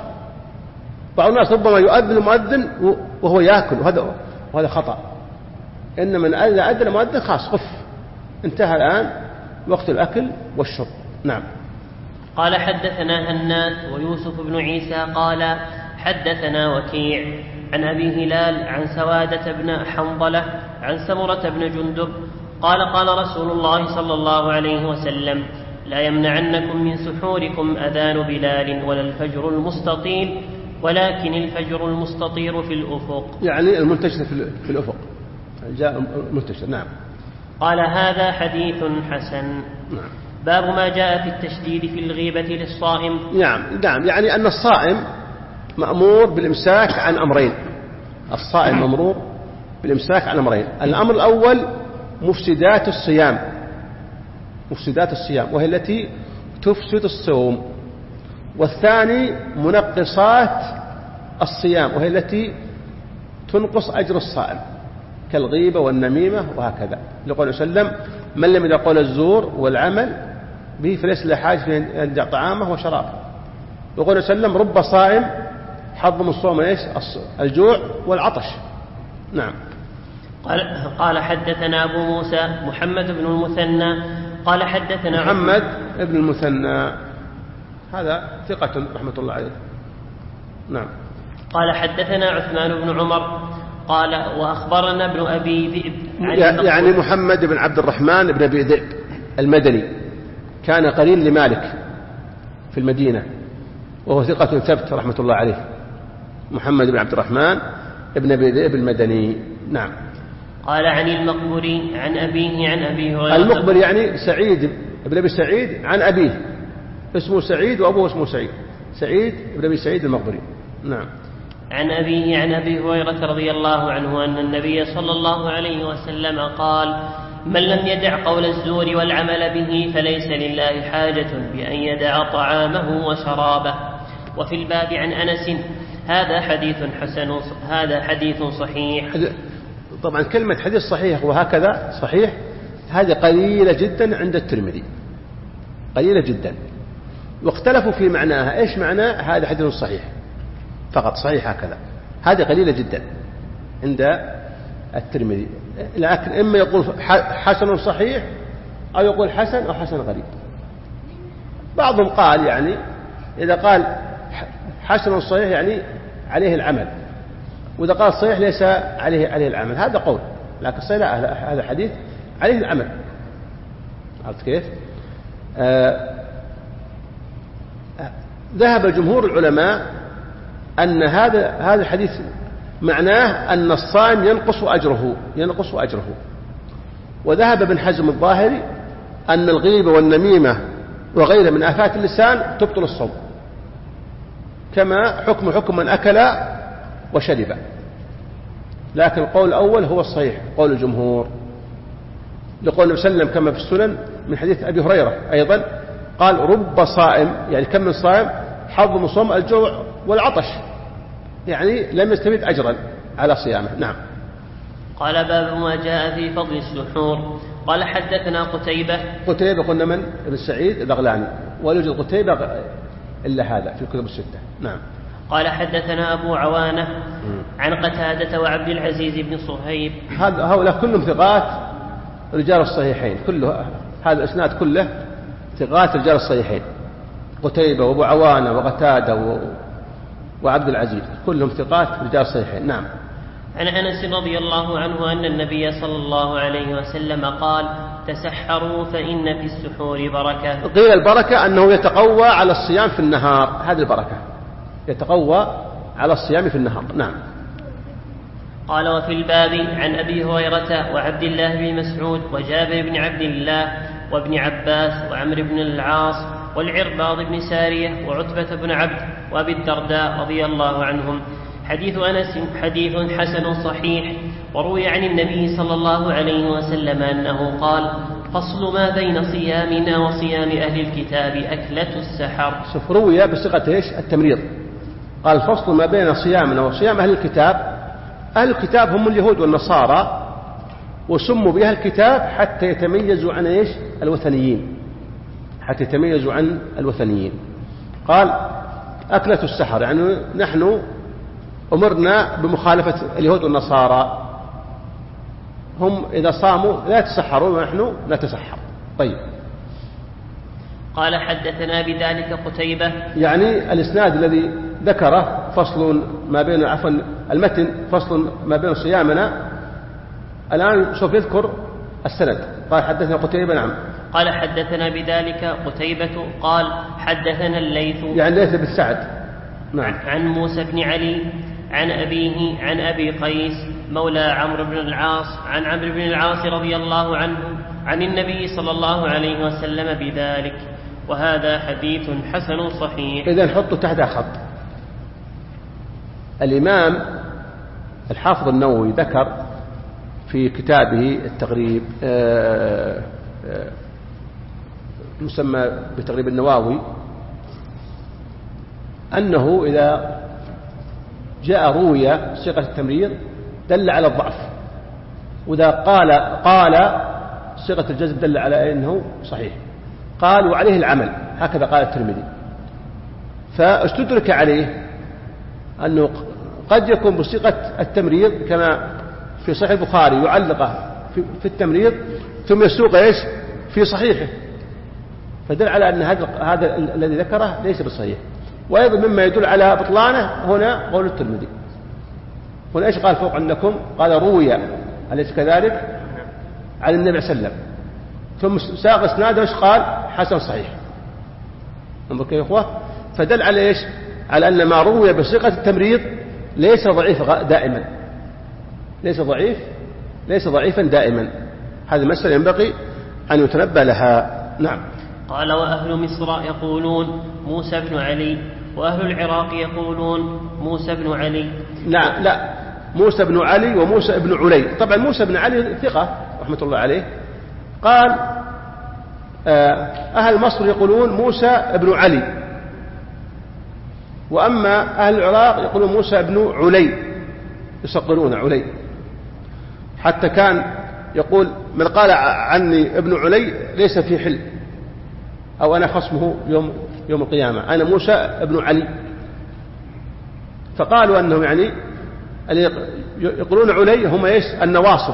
بعض الناس ربما يؤذن المؤذن وهو يأكل، وهذا وهذا خطأ. إنما إذا أذن المؤذن خاص قف، انتهى الآن وقت الأكل والشرب. نعم. قال حدثنا هناد ويوسف بن عيسى قال حدثنا وكيع عن أبي هلال عن سوادة بن حنظلة عن سمرة بن جندب قال قال رسول الله صلى الله عليه وسلم لا يمنعنكم من سحوركم أذان بلال ولا الفجر المستطيل ولكن الفجر المستطير في الأفق، يعني المنتشر في الأفق جاء المنتشر. نعم. قال هذا حديث حسن. نعم. باب ما جاء في التشديد في الغيبة للصائم. نعم نعم يعني أن الصائم مأمور بالإمساك عن أمرين. الصائم مأمور بالإمساك عن أمرين. الأمر الأول مفسدات الصيام، مفسدات الصيام وهي التي تفسد الصوم. والثاني منقصات الصيام وهي التي تنقص أجر الصائم كالغيبة والنميمة وهكذا. لقول صلى الله عليه وسلم من لم يدع قول الزور والعمل به فليس له حاجة في أن يدع طعامه وشرابه. يقول صلى الله عليه وسلم رب صائم حظ من الصوم ايش؟ الجوع والعطش. نعم. قال, قال حدثنا أبو موسى محمد بن المثنى قال حدثنا محمد بن المثنى هذا ثقة رحمة الله عليه. نعم. قال حدثنا عثمان بن عمر قال وأخبرنا ابن أبي ذئب يعني محمد بن عبد الرحمن بن أبي ذئب المدني كان قرين لمالك في المدينة وهو ثقة ثبت رحمة الله عليه. محمد بن عبد الرحمن بن أبي ذئب المدني. نعم. قال عن المقبري عن أبيه عن أبي هريرة. المقبري يعني سعيد بن أبي سعيد عن أبيه اسمه سعيد وأبوه اسمه سعيد، سعيد بن أبي سعيد المقبري. نعم. عن أبيه عن أبي هريرة رضي الله عنه أن النبي صلى الله عليه وسلم قال من لم يدع قول الزور والعمل به فليس لله حاجة بأن يدع طعامه وشرابه. وفي الباب عن أنس هذا حديث حسن هذا حديث صحيح. طبعا كلمة حديث صحيح وهكذا صحيح هذه قليلة جدا عند الترمذي، قليلة جدا، واختلفوا في معناها. إيش معناه هذا حديث صحيح فقط صحيح هكذا؟ هذه قليلة جدا عند الترمذي، لكن إما يقول حسن صحيح أو يقول حسن أو حسن غريب. بعضهم قال يعني إذا قال حسن صحيح يعني عليه العمل، وإذا قال صحيح ليس عليه عليه العمل، هذا قول. لكن صحيح لا، هذا حديث عليه العمل. عرفت كيف؟ آه ذهب جمهور العلماء أن هذا هذا الحديث معناه أن الصائم ينقص أجره ينقص أجره. وذهب ابن حزم الظاهري أن الغيبة والنميمة وغيرها من آفات اللسان تبطل الصوم، كما حكم حكم من أكل وشرب. لكن القول الأول هو الصحيح قول الجمهور، لقول النبي صلى الله عليه وسلم كما في السنن من حديث أبي هريرة أيضا قال رب صائم يعني كم من صائم حظ من صوم الجوع والعطش، يعني لم يستفيد أجرا على صيامه. نعم. قال باب ما جاء في فضل السحور. قال حدثنا قتيبة قتيبة قلنا من ابن سعيد البغلاني، ولا يوجد قتيبة إلا هذا في الكتب الستة. نعم. قال حدثنا أبو عوانة عن قتادة وعبد العزيز بن صهيب. هؤلاء كلهم ثقات رجال الصحيحين، كله هذا الإسناد كله ثقات رجال الصحيحين، قتيبة وأبو عوانة وقتادة و... وعبد العزيز كلهم ثقات رجال الصحيحين. نعم. عن أنس رضي الله عنه أن النبي صلى الله عليه وسلم قال تسحروا فإن في السحور بركة. قيل البركة أنه يتقوى على الصيام في النهار، هذه البركة يتقوى على الصيام في النهار. نعم. قال وفي الباب عن أبي هريرة وعبد الله بن مسعود وجابر بن عبد الله وابن عباس وعمرو بن العاص والعرباض بن سارية وعتبة بن عبد وأبي الدرداء رضي الله عنهم. حديث أنس حديث حسن صحيح. وروي عن النبي صلى الله عليه وسلم أنه قال فصل ما بين صيامنا وصيام أهل الكتاب أكلة السحر. شوف روي بصيغة إيش؟ التمريض. قال فصل ما بين صيامنا وصيام أهل الكتاب. أهل الكتاب هم اليهود والنصارى، وسموا بأهل الكتاب حتى يتميزوا عن إيش؟ الوثنيين حتى يتميزوا عن الوثنيين. قال أكلة السحر، يعني نحن أمرنا بمخالفة اليهود والنصارى، هم إذا صاموا لا يتسحرون ونحن نتسحر. طيب. قال حدثنا بذلك قتيبة، يعني الإسناد الذي ذكره فصل ما بين عفوا المتن فصل ما بين صيامنا، الآن سوف يذكر السند. قال حدثنا قتيبة. نعم. قال حدثنا بذلك قتيبة قال حدثنا الليث، يعني ليث بن سعد. نعم. عن موسى بن علي عن أبيه عن أبي قيس مولى عمرو بن العاص عن عمرو بن العاص رضي الله عنه عن النبي صلى الله عليه وسلم بذلك، وهذا حديث حسن صحيح. إذن حطوا تحتها خط. الإمام الحافظ النووي ذكر في كتابه التغريب آآ آآ يسمى بتغريب النواوي أنه إذا جاء روية صيغة التمريض دل على الضعف، وإذا قال قال صيغة الجزم دل على أنه صحيح. قال وعليه العمل، هكذا قال الترمذي. فاستدرك عليه أنه قد يكون بصيغة التمريض كما في صحيح البخاري يعلقه في التمريض ثم يسوق ايش في صحيحه، فدل على أن هذا هذا الذي ذكره ليس بصحيح. وأيضا مما يدل على بطلانه هنا قول الترمذي. هنا ايش قال فوق عندكم؟ قال روي، أليس كذلك؟ عن النبي صلى الله عليه وسلم، ثم ساق اسناده ايش قال؟ حسن صحيح. انظر كيف يا اخوه، فدل على ايش؟ على أن ما روي بصيغة التمريض ليس ضعيف دائما، ليس ضعيف ليس ضعيفا دائما. هذه مسألة ينبغي أن يتنبه لها. نعم. قال وأهل مصر يقولون موسى بن علي، وأهل العراق يقولون موسى بن علي. لا لا موسى بن علي وموسى بن علي. طبعا موسى بن علي ثقة رحمة الله عليه. قال أهل مصر يقولون موسى بن علي، وأما أهل العراق يقولون موسى بن علي، يصقلون علي. حتى كان يقول من قال عني ابن علي ليس في حل، أو أنا خصمه يوم يوم القيامة، أنا موسى بن علي. فقالوا أنهم يعني يقولون علي هم إيش؟ النواصب،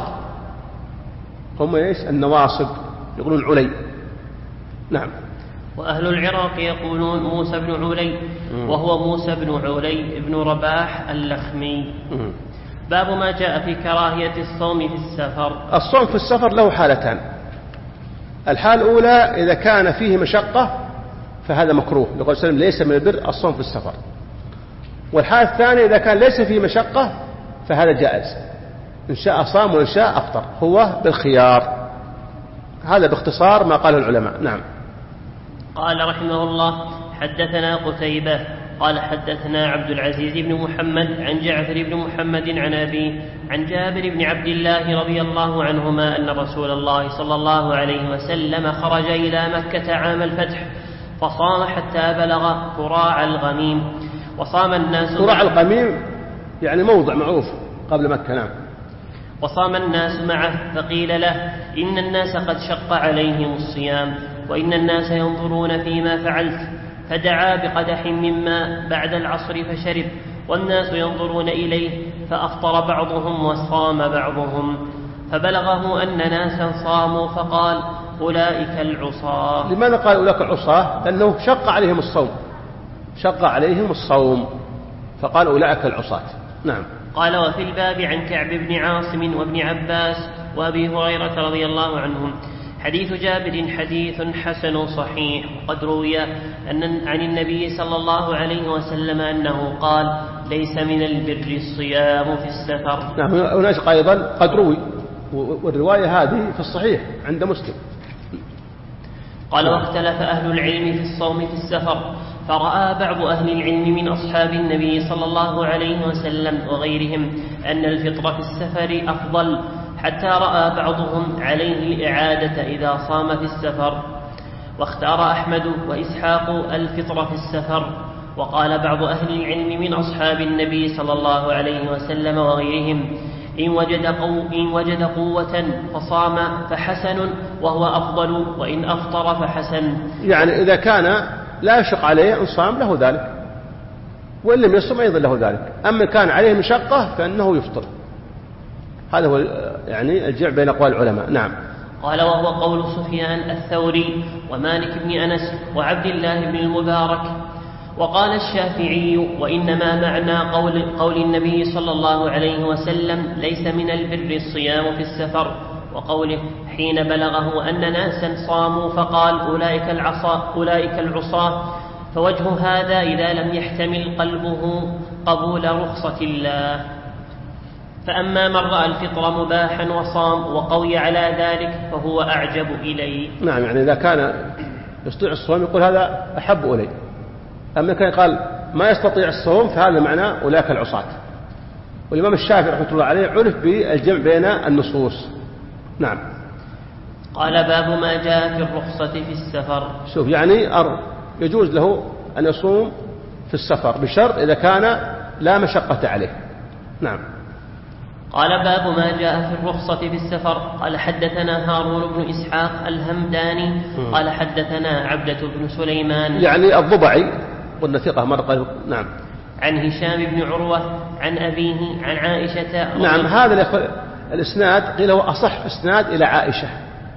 هم إيش؟ النواصب يقولون علي. نعم. وأهل العراق يقولون موسى بن علي، وهو موسى بن علي بن رباح اللخمي. باب ما جاء في كراهية الصوم في السفر. الصوم في السفر له حالتان. الحالة الأولى إذا كان فيه مشقة فهذا مكروه، يقول سلم ليس من البر الصوم في السفر. والحالة الثانية إذا كان ليس فيه مشقة فهذا جائز، إن شاء صام وإن شاء أفطر، هو بالخيار. هذا باختصار ما قاله العلماء. نعم. قال رحمه الله حدثنا قتيبة قال حدثنا عبد العزيز بن محمد عن جعفر بن محمد عن أبيه عن جابر بن عبد الله رضي الله عنهما أن رسول الله صلى الله عليه وسلم خرج إلى مكة عام الفتح فصام حتى بلغ قراع الغميم، وصام الناس. قراع الغميم يعني موضع معروف قبل مكة. نعم. وصام الناس معه، فقيل له إن الناس قد شق عليهم الصيام، وإن الناس ينظرون فيما فعلت، فدعا بقدح من ماء بعد العصر فشرب، والناس ينظرون إليه، فأفطر بعضهم وصام بعضهم، فبلغه أن ناسا صاموا فقال أولئك العصاة. لماذا قال أولئك العصاة؟ لأنه شق عليهم الصوم، شق عليهم الصوم فقال أولئك العصاة. نعم. قال وفي الباب عن كعب بن عاصم وابن عباس وأبي هريرة رضي الله عنهم حديث جابر حديث حسن صحيح. وقد روي أن عن النبي صلى الله عليه وسلم أنه قال ليس من البر الصيام في السفر. نعم. هناك أيضا قد روي، والرواية هذه في الصحيح عند مسلم. قال واختلف أهل العلم في الصوم في السفر، فرأى بعض أهل العلم من أصحاب النبي صلى الله عليه وسلم وغيرهم أن الفطر في السفر أفضل، حتى رأى بعضهم عليه الإعادة إذا صام في السفر. واختار أحمد وإسحاق الفطر في السفر. وقال بعض أهل العلم من أصحاب النبي صلى الله عليه وسلم وغيرهم إن وجد, قو إن وجد قوة فصام فحسن وهو أفضل، وإن أفطر فحسن. يعني إذا كان لا يشق عليه إن صام له ذلك، وإن لم يصم أيضا له ذلك. أما كان عليه مشقة فإنه يفطر. هذا هو يعني الجمع بين أقوال العلماء. نعم. قال وهو قول سفيان الثوري ومالك بن أنس وعبد الله بن المبارك. وقال الشافعي وإنما معنى قول, قول النبي صلى الله عليه وسلم ليس من البر الصيام في السفر، وقوله حين بلغه أن ناسا صاموا فقال أولئك العصا أولئك العصاة، فوجه هذا إذا لم يحتمل قلبه قبول رخصة الله. فأما من رأى الفطر مباحا وصام وقوي على ذلك فهو أعجب إليه. نعم، يعني إذا كان يستطيع الصوم يقول هذا أحب إلي. أما كان قال ما يستطيع الصوم فهذا معنى أولئك العصاة. والإمام الشافعي رحمه الله عليه عرف بالجمع بين النصوص. نعم. قال باب ما جاء في الرخصة في السفر. شوف، يعني أر يجوز له أن يصوم في السفر بشرط إذا كان لا مشقة عليه. نعم. قال باب ما جاء في الرخصة في السفر. قال حدثنا هارون بن إسحاق الهمداني قال حدثنا عبدة بن سليمان يعني الضبعي قلنا ثقة مرة. نعم. عن هشام بن عروة عن أبيه عن عائشة. نعم، هذا الإسناد قيل هو أصح إسناد إلى عائشة.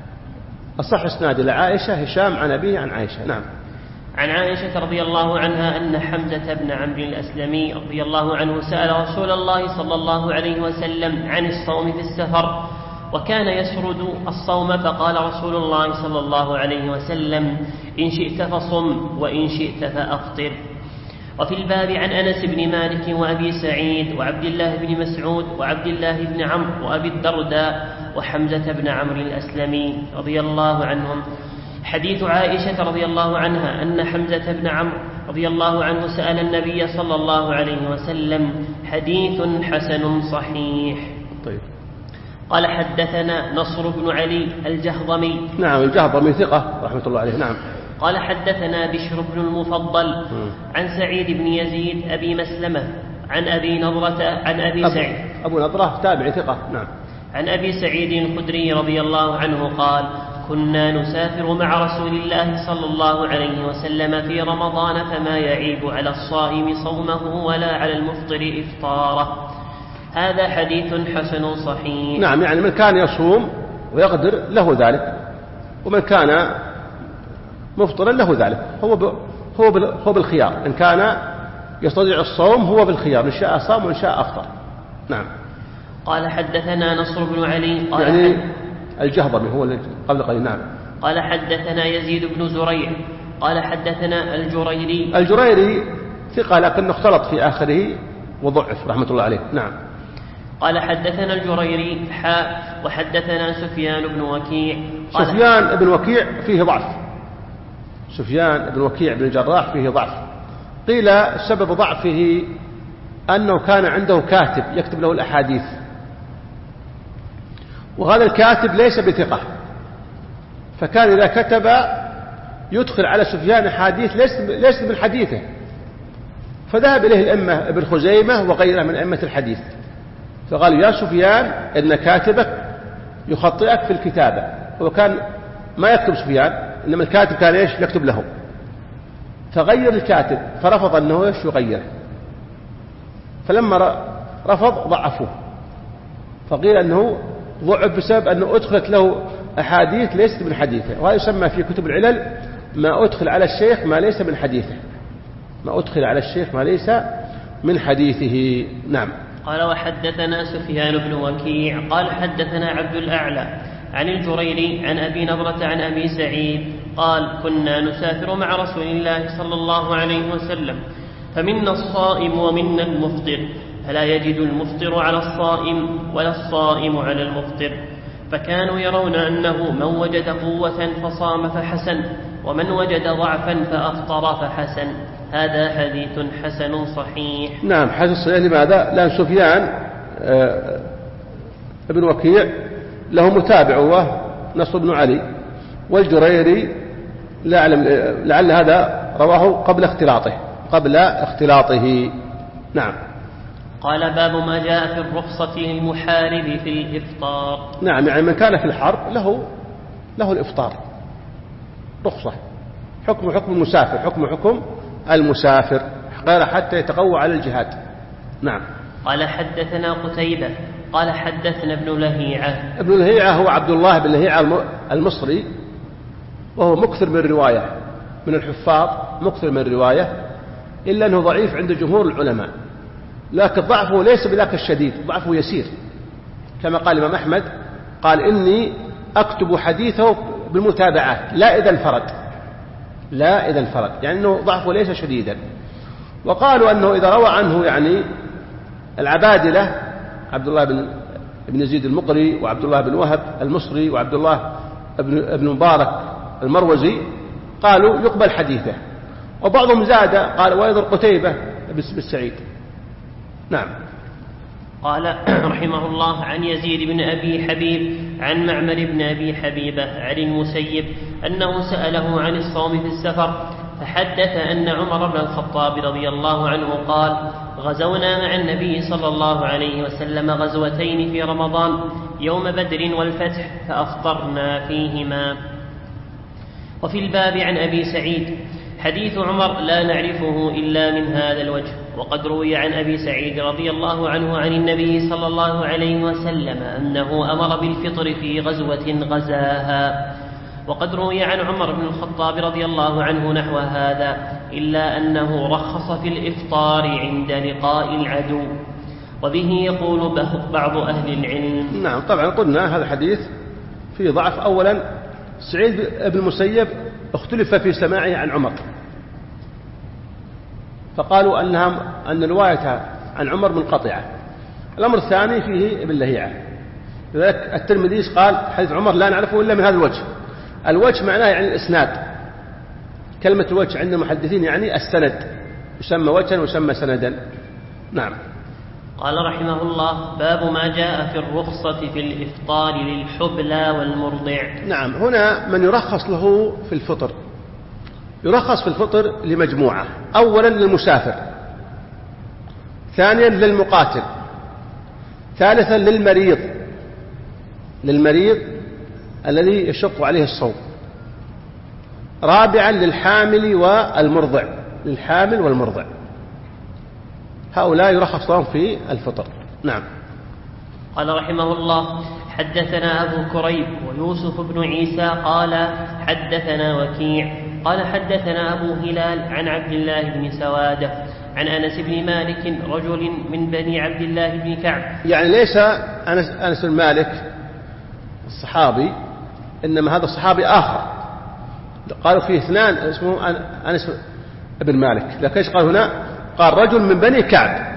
أصح إسناد إلى عائشة هشام عن أبيه عن عائشة. نعم. عن عائشة رضي الله عنها أن حمزة بن عمرو الأسلمي رضي الله عنه سأل رسول الله صلى الله عليه وسلم عن الصوم في السفر، وكان يسرد الصوم، فقال رسول الله صلى الله عليه وسلم إن شئت فصم وإن شئت فأفطر. وفي الباب عن أنس بن مالك وأبي سعيد وعبد الله بن مسعود وعبد الله بن عمرو وأبي الدرداء وحمزة بن عمرو الأسلمي رضي الله عنهم حديث عائشة رضي الله عنها أن حمزة بن عمرو رضي الله عنه سأل النبي صلى الله عليه وسلم حديث حسن صحيح. طيب. قال حدثنا نصر بن علي الجهضمي. نعم، الجهضمي ثقة رحمة الله عليه. نعم. قال حدثنا بشر بن المفضل عن سعيد بن يزيد أبي مسلمة عن أبي نضرة عن أبي أبو سعيد أبو نضرة تابع ثقة. نعم. عن أبي سعيد الخدري رضي الله عنه قال كنا نسافر مع رسول الله صلى الله عليه وسلم في رمضان، فما يعيب على الصائم صومه ولا على المفطر إفطاره. هذا حديث حسن صحيح. نعم، يعني من كان يصوم ويقدر له ذلك، ومن كان مفطرا له ذلك. هو ب... هو, ب... هو بالخيار. إن كان يستطيع الصوم هو بالخيار، إن شاء صام وإن شاء أفطر. نعم. قال حدثنا نصر بن علي قال يعني الجهضمي هو قبل قليل. نعم. قال حدثنا يزيد بن زريع قال حدثنا الجريري. الجريري ثقة لكنه اختلط في آخره وضعف رحمة الله عليه. نعم. قال حدثنا الجريري حاء وحدثنا سفيان بن وكيع. سفيان بن وكيع فيه ضعف. سفيان بن وكيع بن الجراح فيه ضعف. قيل سبب ضعفه أنه كان عنده كاتب يكتب له الأحاديث، وهذا الكاتب ليس بثقة، فكان إذا كتب يدخل على سفيان أحاديث ليس من حديثه، فذهب إليه الأئمة ابن خزيمة وغيره من أئمة الحديث فقال يا سفيان إن كاتبك يخطئك في الكتابة. هو كان ما يكتب سفيان، إنما الكاتب كان إيش يكتب له، فغير الكاتب فرفض أنه إيش يغير، فلما رفض ضعفوه، فقيل أنه ضعف بسبب أنه أدخلت له أحاديث ليست من حديثه. وهذا يسمى في كتب العلل ما أدخل على الشيخ ما ليس من حديثه، ما أدخل على الشيخ ما ليس من حديثه. نعم. قال وحدثنا سفيان بن وكيع قال حدثنا عبد الأعلى عن الجريري عن أبي نضرة عن أبي سعيد قال كنا نسافر مع رسول الله صلى الله عليه وسلم، فمنا الصائم ومنا المفطر، فلا يجد المفطر على الصائم ولا الصائم على المفطر، فكانوا يرون أنه من وجد قوة فصام فحسن، ومن وجد ضعفا فأفطر فحسن. هذا حديث حسن صحيح. نعم، حسن صحيح. لماذا؟ لأن سفيان آه ابن وكيع له متابع هو نصر بن علي، والجريري لعل هذا رواه قبل اختلاطه قبل اختلاطه. نعم. قال باب ما جاء في الرخصة للمحارب في الإفطار. نعم، يعني من كان في الحرب له له الإفطار رخصة، حكم حكم المسافر، حكم حكم المسافر غير حتى يتقوى على الجهاد. نعم. قال حدثنا قتيبة قال حدثنا ابن لهيعة. ابن لهيعة هو عبد الله بن لهيعة المصري، وهو مكثر من الرواية من الحفاظ، مكثر من الرواية، إلا أنه ضعيف عند جمهور العلماء، لكن ضعفه ليس بذاك الشديد، ضعفه يسير، كما قال الإمام أحمد قال إني أكتب حديثه بالمتابعات لا إذا انفرد، لا إذا انفرد، يعني أنه ضعفه ليس شديدا. وقالوا أنه إذا روى عنه يعني العبادلة عبد الله بن ابن يزيد المقري وعبد الله بن وهب المصري وعبد الله بن ابن مبارك المروزي، قالوا يقبل حديثه. وبعضهم زاد قال وأيضا قتيبة بن سعيد. نعم. قال رحمه الله عن يزيد بن أبي حبيب عن معمر بن أبي حبيبة عن المسيب أنه سأله عن الصوم في السفر، فحدث أن عمر بن الخطاب رضي الله عنه قال غزونا مع النبي صلى الله عليه وسلم غزوتين في رمضان، يوم بدر والفتح، فأفطرنا فيهما. وفي الباب عن أبي سعيد حديث عمر لا نعرفه إلا من هذا الوجه. وقد روي عن أبي سعيد رضي الله عنه عن النبي صلى الله عليه وسلم أنه أمر بالفطر في غزوة غزاها. وقد روي عن عمر بن الخطاب رضي الله عنه نحو هذا، إلا أنه رخص في الإفطار عند لقاء العدو، وبه يقول بعض أهل العلم. نعم، طبعا قلنا هذا الحديث فيه ضعف. أولا سعيد بن المسيب اختلف في سماعه عن عمر، فقالوا أنها أن روايته عن عمر منقطعة. الأمر الثاني فيه ابن لهيعة، لذلك الترمذي قال حديث عمر لا نعرفه إلا من هذا الوجه. الوجه معناه يعني الإسناد، كلمة الوجه عند المحدثين يعني السند، يسمى وجها ويسمى سندا. نعم. قال رحمه الله باب ما جاء في الرخصة في الإفطار للحبلى والمرضع. نعم، هنا من يرخص له في الفطر، يرخص في الفطر لمجموعة: أولا للمسافر، ثانيا للمقاتل، ثالثا للمريض، للمريض الذي يشق عليه الصوم، رابعا للحامل والمرضع، للحامل والمرضع، هؤلاء يرخص لهم في الفطر. نعم. قال رحمه الله حدثنا أبو كريب ويوسف بن عيسى قال حدثنا وكيع قال حدثنا أبو هلال عن عبد الله بن سوادة عن أنس بن مالك رجل من بني عبد الله بن كعب. يعني ليس أنس, أنس بن مالك الصحابي، إنما هذا الصحابي آخر، قالوا فيه اثنان اسمه أنس بن مالك، لكن ايش قال هنا؟ قال رجل من بني كعب،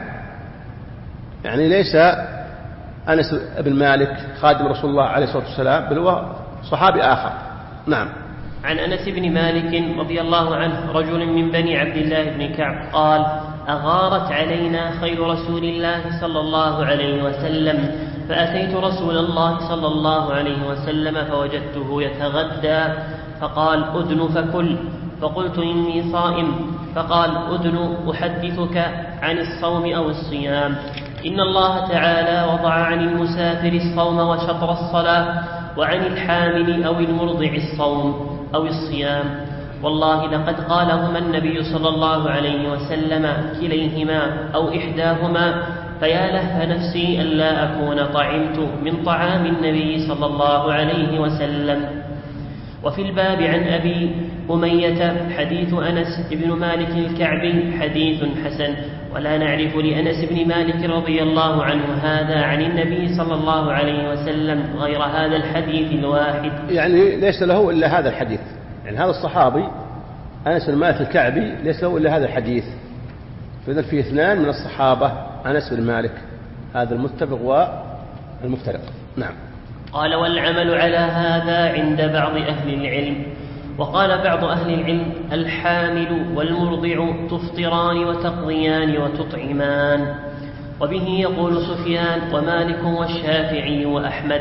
يعني ليس أنس بن مالك خادم رسول الله عليه الصلاة والسلام، بل هو صحابي آخر. نعم. عن أنس بن مالك رضي الله عنه رجل من بني عبد الله بن كعب قال أغارت علينا خيل رسول الله صلى الله عليه وسلم، فأتيت رسول الله صلى الله عليه وسلم فوجدته يتغدى، فقال أدن فكل، فقلت إني صائم، فقال أدن أحدثك عن الصوم أو الصيام، إن الله تعالى وضع عن المسافر الصوم وشطر الصلاة، وعن الحامل أو المرضع الصوم أو الصيام، والله لقد قالهما النبي صلى الله عليه وسلم كليهما أو إحداهما، فيا لهف نفسي ألا أكون طعمت من طعام النبي صلى الله عليه وسلم. وفي الباب عن أبي أمية حديث أنس بن مالك الكعبي حديث حسن، ولا نعرف لأنس بن مالك رضي الله عنه هذا عن النبي صلى الله عليه وسلم غير هذا الحديث الواحد. يعني ليس له إلا هذا الحديث، يعني هذا الصحابي أنس بن مالك الكعبي ليس له إلا هذا الحديث، فإذا في اثنان من الصحابة أنس بن مالك، هذا المتفق والمفترق. نعم. قال والعمل على هذا عند بعض أهل العلم. وقال بعض أهل العلم الحامل والمرضع تفطران وتقضيان وتطعمان. وبه يقول سفيان ومالك والشافعي وأحمد.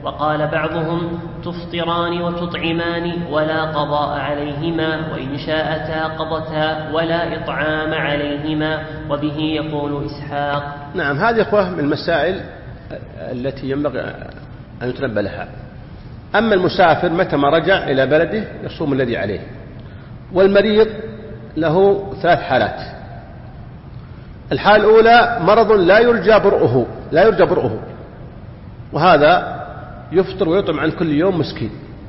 وقال بعضهم تفطران وتطعمان ولا قضاء عليهما، وإن شاءتا قضتا ولا إطعام عليهما، وبه يقول إسحاق. نعم، هذه أخوة من المسائل التي ينبغي أن يتنبه لها. أما المسافر متى ما رجع إلى بلده يصوم الذي عليه، والمريض له ثلاث حالات. الحالة الأولى مرض لا يرجى برؤه لا يرجى برؤه وهذا يفطر ويطعم عن كل يوم مسكين.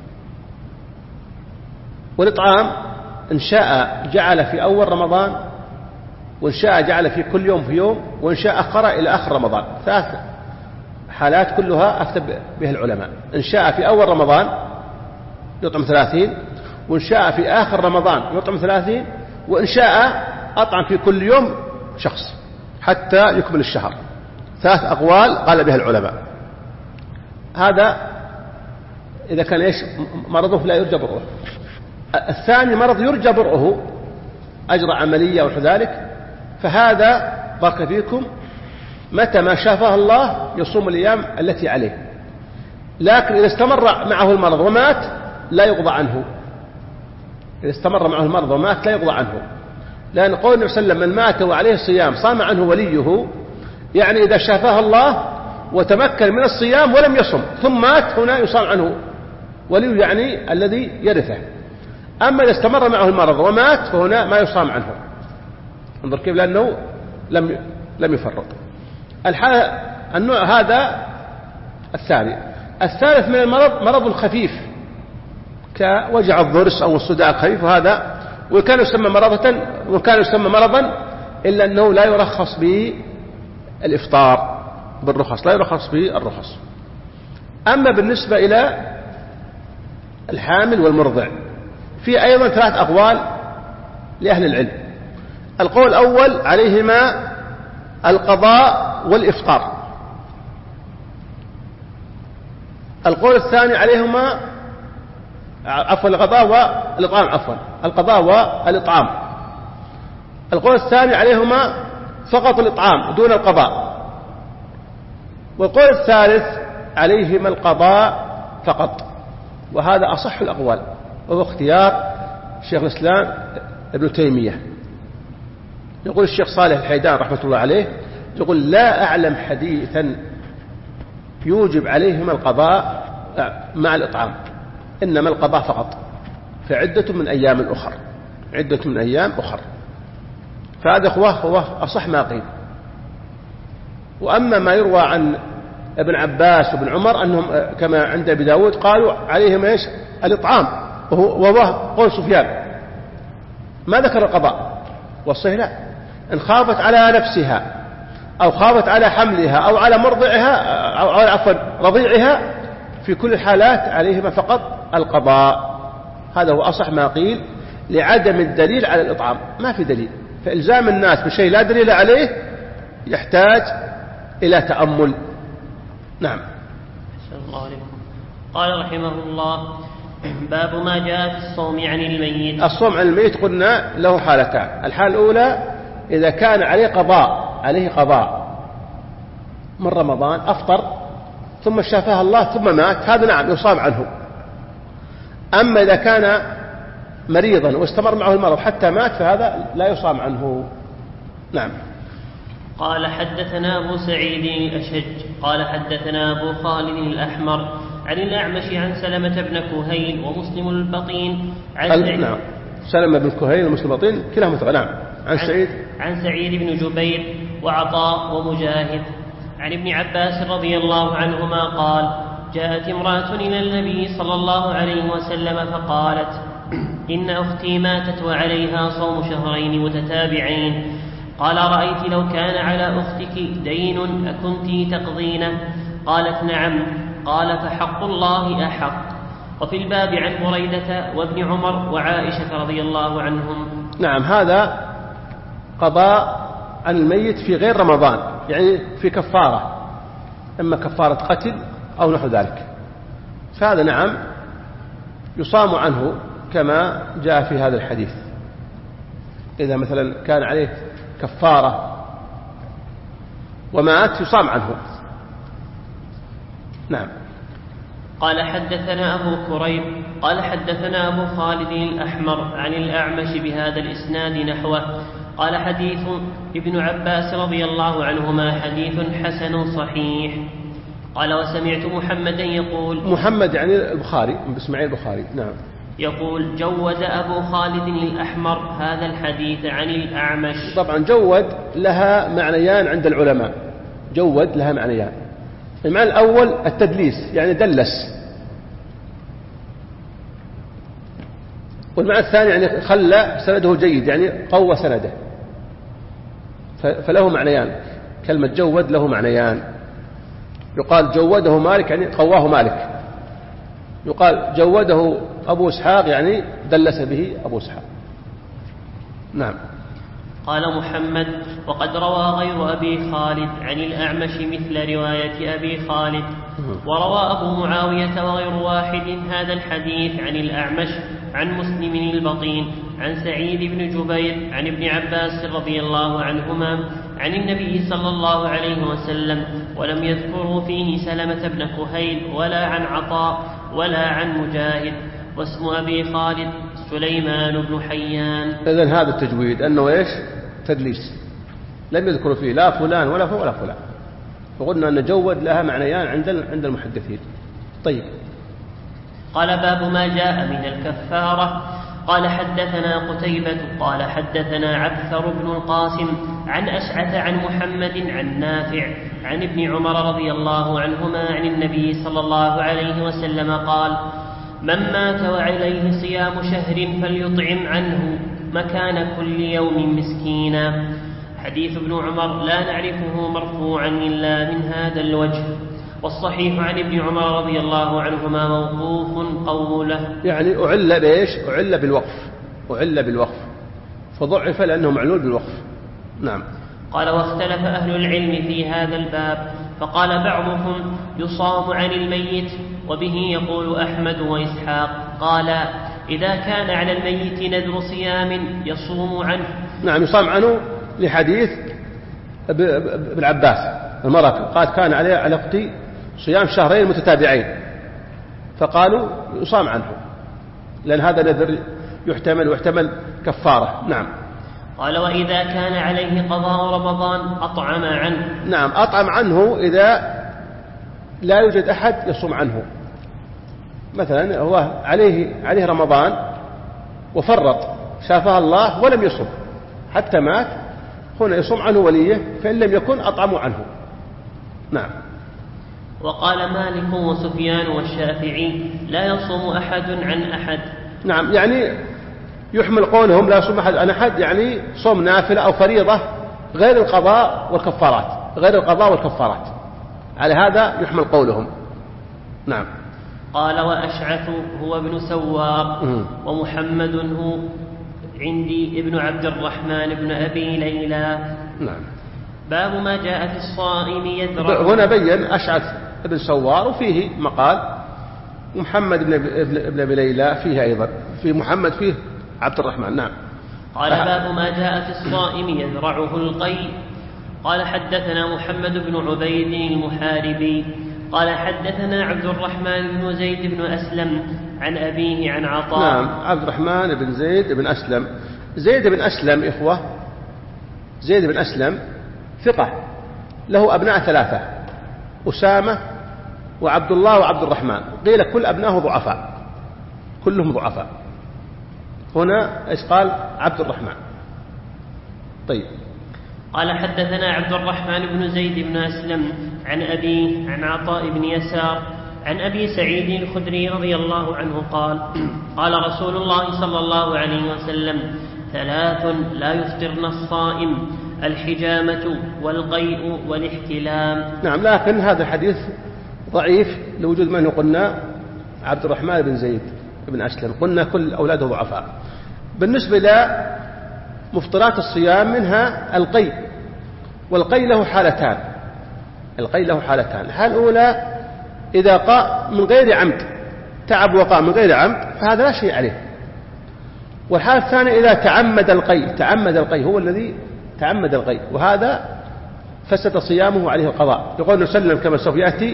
والإطعام إن شاء جعل في أول رمضان، وإن شاء جعل في كل يوم في يوم، وإن شاء أخر إلى آخر رمضان. ثلاث حالات كلها أكتب بها العلماء. إن شاء في أول رمضان يطعم ثلاثين، وإن شاء في آخر رمضان يطعم ثلاثين، وإن شاء أطعم في كل يوم شخص حتى يكمل الشهر. ثلاث أقوال قال بها العلماء. هذا إذا كان إيش مرضه لا يرجى برؤه. الثاني مرض يرجى برؤه، أجرى عملية وكذلك، فهذا بارك فيكم متى ما شافه الله يصوم الأيام التي عليه، لكن إذا استمر معه المرض ومات لا يقضى عنه. إذا استمر معه المرض ومات لا يقضى عنه، لأن قول النبي صلى الله عليه وسلم من مات وعليه الصيام صام عنه وليه، يعني إذا شافه الله وتمكن من الصيام ولم يصم ثم مات هنا يصام عنه وليه، يعني الذي يرثه. أما إذا استمر معه المرض ومات فهنا ما يصام عنه. انظر كيف، لأنه لم لم يفرط. النوع هذا الثاني. الثالث من المرض مرض خفيف كوجع الضرس أو الصداع الخفيف، وهذا وكان يسمى مرضة وكان يسمى مرضا إلا أنه لا يرخص بالإفطار بالرخص، لا يرخص بالرخص. أما بالنسبة إلى الحامل والمرضع في أيضا ثلاث أقوال لأهل العلم. القول الأول عليهما القضاء والإفطار. القول الثاني عليهما عفوا القضاء والإطعام عفوا القضاء والإطعام. القول الثاني عليهما فقط الإطعام دون القضاء. والقول الثالث عليهما القضاء فقط، وهذا أصح الأقوال، وهو اختيار شيخ الإسلام ابن تيمية. يقول الشيخ صالح الحيدان رحمة الله عليه، يقول لا أعلم حديثا يوجب عليهما القضاء مع الإطعام، إنما القضاء فقط، فعدة من أيام أخر عدة من أيام أخر. فهذا هو أصح ما قيل. وأما ما يروى عن ابن عباس وابن عمر أنهم كما عند أبي داود قالوا عليهم إيش الإطعام، وهو قول سفيان، ما ذكر القضاء. والصحيح لا، إن خافت على نفسها أو خافت على حملها أو على مرضعها أو على عفوا رضيعها، في كل الحالات عليهما فقط القضاء. هذا هو أصح ما قيل لعدم الدليل على الإطعام. ما في دليل، فإلزام الناس بشيء لا دليل عليه يحتاج إلى تأمل. نعم. الله عليكم. قال رحمه الله باب ما جاء في الصوم عن الميت. الصوم عن الميت قلنا له حالتان. الحالة الأولى إذا كان عليه قضاء عليه قضاء من رمضان أفطر ثم شافاه الله ثم مات، هذا نعم يصام عنه. أما إذا كان مريضا واستمر معه المرض حتى مات فهذا لا يصام عنه. نعم. قال حدثنا أبو سعيد الأشج قال حدثنا أبو خالد الأحمر عن الأعمش عن سلمة بن كهيل ومسلم البطين عن نعم سلمة بن كهيل ومسلم البطين كلاهما ثقة. نعم. عن سعيد عن سعيد بن جبير وعطاء ومجاهد عن ابن عباس رضي الله عنهما قال جاءت امرأة إلى النبي صلى الله عليه وسلم فقالت إن أختي ماتت وعليها صوم شهرين متتابعين. قال رأيت لو كان على أختك دين أكنت تقضينه؟ قالت نعم. قال فحق الله أحق. وفي الباب عن بريدة وابن عمر وعائشة رضي الله عنهم. نعم. هذا قضاء عن الميت في غير رمضان، يعني في كفارة، إما كفارة قتل أو نحو ذلك، فهذا نعم يصام عنه كما جاء في هذا الحديث. إذا مثلا كان عليه كفارة ومات يصام عنه. نعم. قال حدثنا أبو كريب قال حدثنا أبو خالد الأحمر عن الأعمش بهذا الإسناد نحوه قال حديث ابن عباس رضي الله عنهما حديث حسن صحيح. قال وسمعت محمدا يقول، محمد يعني البخاري بإسماعيل البخاري، نعم، يقول جود أبو خالد الأحمر هذا الحديث عن الأعمش. طبعا جود لها معنيان عند العلماء، جود لها معنيان. المعنى الأول التدليس يعني دلس، والمعنى الثاني يعني خلى سنده جيد يعني قوى سنده، فله معنيان. كلمة جود له معنيان، يقال جوده مالك يعني قواه مالك، يقال جوده أبو إسحاق يعني دلس به أبو إسحاق. نعم. قال محمد وقد روى غير أبي خالد عن الأعمش مثل رواية أبي خالد، وروى أبو معاوية وغير واحد هذا الحديث عن الأعمش عن مسلم البطين عن سعيد بن جبير عن ابن عباس رضي الله عنهما عن النبي صلى الله عليه وسلم، ولم يذكروا فيه سلمة بن كهيل ولا عن عطاء ولا عن مجاهد، واسم أبي خالد سليمان بن حيان. إذن هذا التجويد أنه إيش؟ تدليس، لم يذكروا فيه لا فلان ولا فلان ولا فلان، فقلنا أن جود لها معنيان عند عند المحدثين. طيب. قال باب ما جاء من الكفارة. قال حدثنا قتيبة قال حدثنا عبثر بن القاسم عن أشعث عن محمد عن نافع عن ابن عمر رضي الله عنهما عن النبي صلى الله عليه وسلم قال: من مات وعليه صيام شهر فليطعم عنه مكان كل يوم مسكينا. حديث ابن عمر لا نعرفه مرفوعا إلا من هذا الوجه، والصحيح عن ابن عمر رضي الله عنهما موقوف قوله. يعني أعل بإيش؟ أعل بالوقف، أعل بالوقف فضعف لأنه معلول بالوقف. نعم. قال واختلف أهل العلم في هذا الباب، فقال بعضهم يصام عن الميت، وبه يقول أحمد وإسحاق. قال إذا كان على الميت نذر صيام يصوم عنه. نعم، يصام عنه لحديث ابن عباس المرأة قالت كان عليه على أختي صيام شهرين متتابعين، فقالوا يصام عنه لأن هذا نذر يحتمل ويحتمل كفارة. نعم. قال وإذا كان عليه قضاء رمضان أطعم عنه. نعم، أطعم عنه إذا لا يوجد أحد يصوم عنه، مثلا هو عليه عليه رمضان وفرط شافها الله ولم يصوم حتى مات، هنا يصوم عنه وليه، فإن لم يكن أطعموا عنه. نعم. وقال مالك وسفيان والشافعي لا يصوم أحد عن أحد. نعم، يعني يحمل قولهم لا يصوم أحد عن أحد يعني صوم نافلة أو فريضة غير القضاء والكفارات، غير القضاء والكفارات، على هذا يحمل قولهم. نعم. قال وأشعث هو ابن سوار، ومحمد هو عندي ابن عبد الرحمن بن أبي ليلى. نعم. باب ما جاء في الصائم يذرع. هنا بين أشعث ابن سوار وفيه مقال، ومحمد بن أبي ليلى فيه أيضا، في محمد فيه عبد الرحمن. نعم. قال باب ما جاء في الصائم يذرعه القيء. قال حدثنا محمد بن عبيد المحاربي قال حدثنا عبد الرحمن بن زيد بن أسلم عن أبيه عن عطاء. نعم، عبد الرحمن بن زيد بن أسلم. زيد بن أسلم إخوة، زيد بن أسلم ثقة، له أبناء ثلاثة، أسامة وعبد الله وعبد الرحمن، قيل كل أبنائه ضعفاء، كلهم ضعفاء. هنا إيش قال؟ عبد الرحمن. طيب. قال حدثنا عبد الرحمن بن زيد بن أسلم عن أبيه عن عطاء بن يسار عن أبي سعيد الخدري رضي الله عنه قال قال رسول الله صلى الله عليه وسلم: ثلاث لا يفطرن الصائم: الحجامة والقيء والاحتلام. نعم، لكن هذا الحديث ضعيف لوجود من قلنا عبد الرحمن بن زيد بن أسلم، قلنا كل أولاده ضعفاء. بالنسبة إلى مفطرات الصيام منها القيء، والقيء له حالتان، القيء له حالتان. الحالة الأولى إذا قاء من غير عمد، تعب وقاء من غير عمد، فهذا لا شيء عليه. والحالة الثانية إذا تعمد القيء، تعمد القيء هو الذي تعمد القيء، وهذا فسد صيامه عليه القضاء. يقول نسلم كما سوف يأتي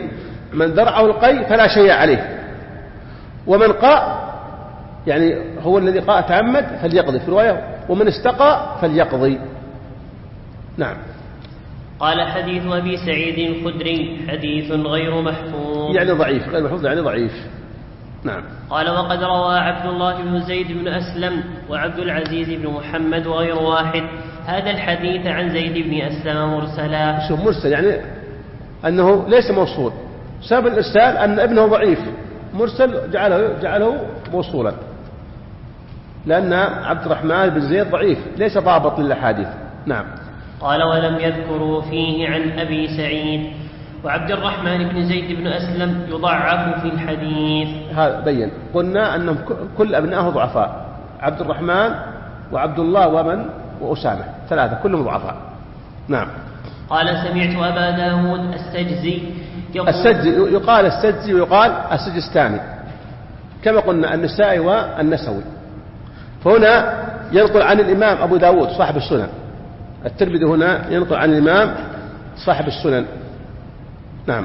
من ذرعه القي فلا شيء عليه، ومن قاء يعني هو الذي قاء تعمد فليقضي، في رواية ومن استقى فليقضي. نعم. قال حديث أبي سعيد الخدري حديث غير محفوظ، يعني ضعيف، غير محفوظ يعني ضعيف. نعم. قال وقد روى عبد الله بن زيد بن أسلم وعبد العزيز بن محمد وغير واحد هذا الحديث عن زيد بن أسلم مرسلا. شوف مرسل يعني أنه ليس موصول، سبب الإرسال أن ابنه ضعيف، مرسل جعله, جعله موصولا، لأن عبد الرحمن بن زيد ضعيف ليس ضابط للأحاديث. نعم. قال ولم يذكروا فيه عن أبي سعيد وعبد الرحمن بن زيد بن أسلم يضعف في الحديث. هذا بين، قلنا أنهم كل أبنائه ضعفاء، عبد الرحمن وعبد الله ومن وأسامة ثلاثة كلهم ضعفاء. نعم. قال سمعت أبا داود السجزي يقول السجزي يقال السجزي ويقال السجستاني كما قلنا النسائي والنسوي. فهنا ينقل عن الإمام أبو داود صاحب السنن، الترمذي هنا ينقل عن الإمام صاحب السنن. نعم.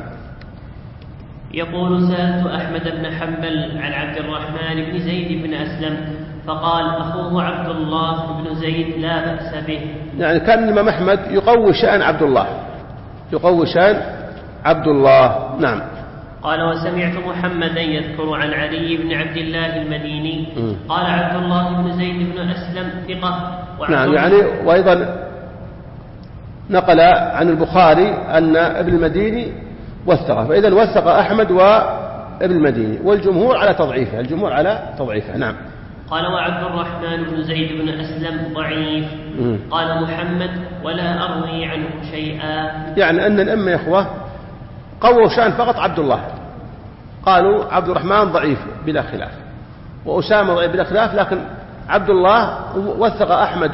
يقول سألت أحمد بن حنبل عن عبد الرحمن بن زيد بن أسلم فقال أخوه عبد الله بن زيد لا بأس به. يعني كان الإمام أحمد يقوي شأن عبد الله، يقوي شأن عبد الله. نعم. قال وسمعت محمدا يذكر عن علي بن عبد الله المديني م. قال عبد الله بن زيد بن أسلم ثقة. نعم. يعني وأيضا نقل عن البخاري أن ابن المديني وثقه، فإذا وثق أحمد وابن المديني والجمهور على تضعيفه، الجمهور على تضعيفه. نعم. قال وعبد الرحمن بن زيد بن أسلم ضعيف. م. قال محمد ولا أروي عنه شيئا. يعني أن الأمة يا إخوة قووا شأن فقط عبد الله، قالوا عبد الرحمن ضعيف بلا خلاف وأسامة ضعيف بلا خلاف، لكن عبد الله وثق أحمد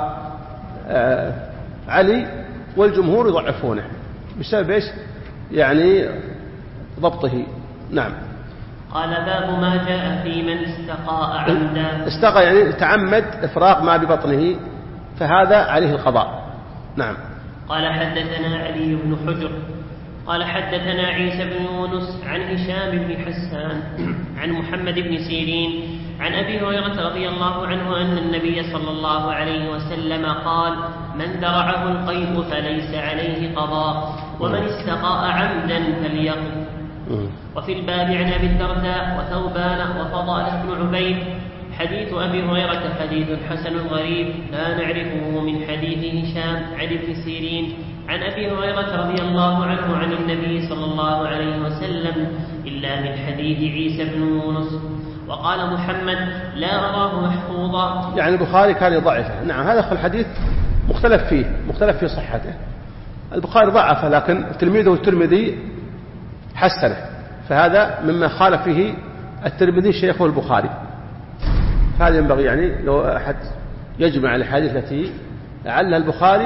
وعلي والجمهور يضعفونه بسبب إيش؟ يعني ضبطه. نعم. قال باب ما جاء في من استقاء عمدا. استقى يعني تعمد إفراغ ما ببطنه، فهذا عليه القضاء. نعم. قال حدثنا علي بن حجر قال حدثنا عيسى بن يونس عن هشام بن حسان عن محمد بن سيرين عن أبي هريرة رضي الله عنه أن النبي صلى الله عليه وسلم قال من ذرعه القيء فليس عليه قضاء ومن استقاء عمدا فليقض. وفي الباب عن أبي الدرداء وثوبان وفضالة بن عبيد حديث أبي هريرة حديث حسن غريب لا نعرفه من حديث هشام عن ابن سيرين عن أبي هريرة رضي الله عنه عن النبي صلى الله عليه وسلم إلا من حديث عيسى بن يونس. وقال محمد لا أراه محفوظا. يعني البخاري كان يضعفه. نعم. هذا الحديث مختلف فيه، مختلف في صحته. البخاري ضعفه لكن تلميذه الترمذي حسنه، فهذا مما خالف فيه الترمذي شيخه البخاري. هذا ينبغي يعني لو أحد يجمع الحديث التي لعلها البخاري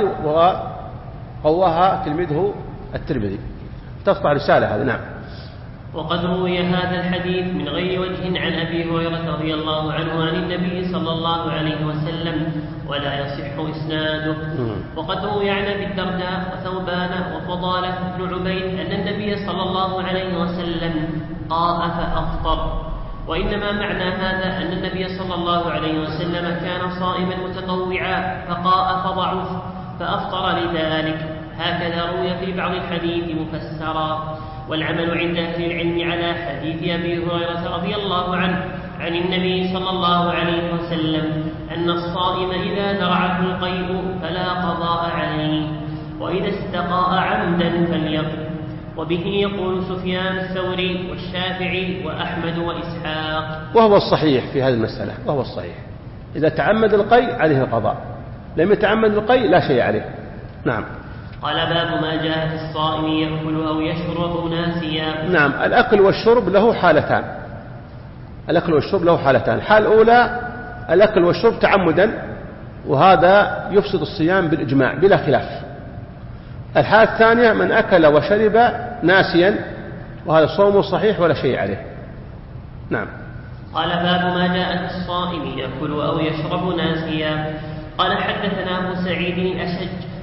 وقواها تلميذه الترمذي تصنع رسالة هذا. نعم. وقد روي هذا الحديث من غير وجه عن أبي هريرة رضي الله عنه عن النبي صلى الله عليه وسلم ولا يصح إسناده. وقد روي عن أبي الدرداء وثوبان وفضالة بن عبيد أن النبي صلى الله عليه وسلم قاء فأفطر، وإنما معنى هذا أن النبي صلى الله عليه وسلم كان صائما متطوعا فقاء فضعف فأفطر لذلك. هكذا روي في بعض الحديث مفسرا. والعمل عند أهل العلم على حديث أبي هريرة رضي الله عنه عن النبي صلى الله عليه وسلم أن الصائم إذا ذرعه القيء فلا قضاء عليه وإذا استقاء عمدا فليقض. وبه يقول سفيان الثوري والشافعي وأحمد وإسحاق. وهو الصحيح في هذه المسألة، وهو الصحيح إذا تعمد القيء عليه القضاء، لم يتعمد القيء لا شيء عليه. نعم. قال باب ما جاء في الصائم يأكل أو يشرب ناسيا. نعم. الأكل والشرب له حالتان، الأكل والشرب له حالتان. الحالة الأولى الأكل والشرب تعمدا، وهذا يفسد الصيام بالإجماع بلا خلاف. الحالة الثانية من أكل وشرب ناسيا، وهذا صومه صحيح ولا شيء عليه. نعم. قال باب ما جاء في الصائم يأكل أو يشرب ناسيا. قال حدثنا أبو سعيد الأشج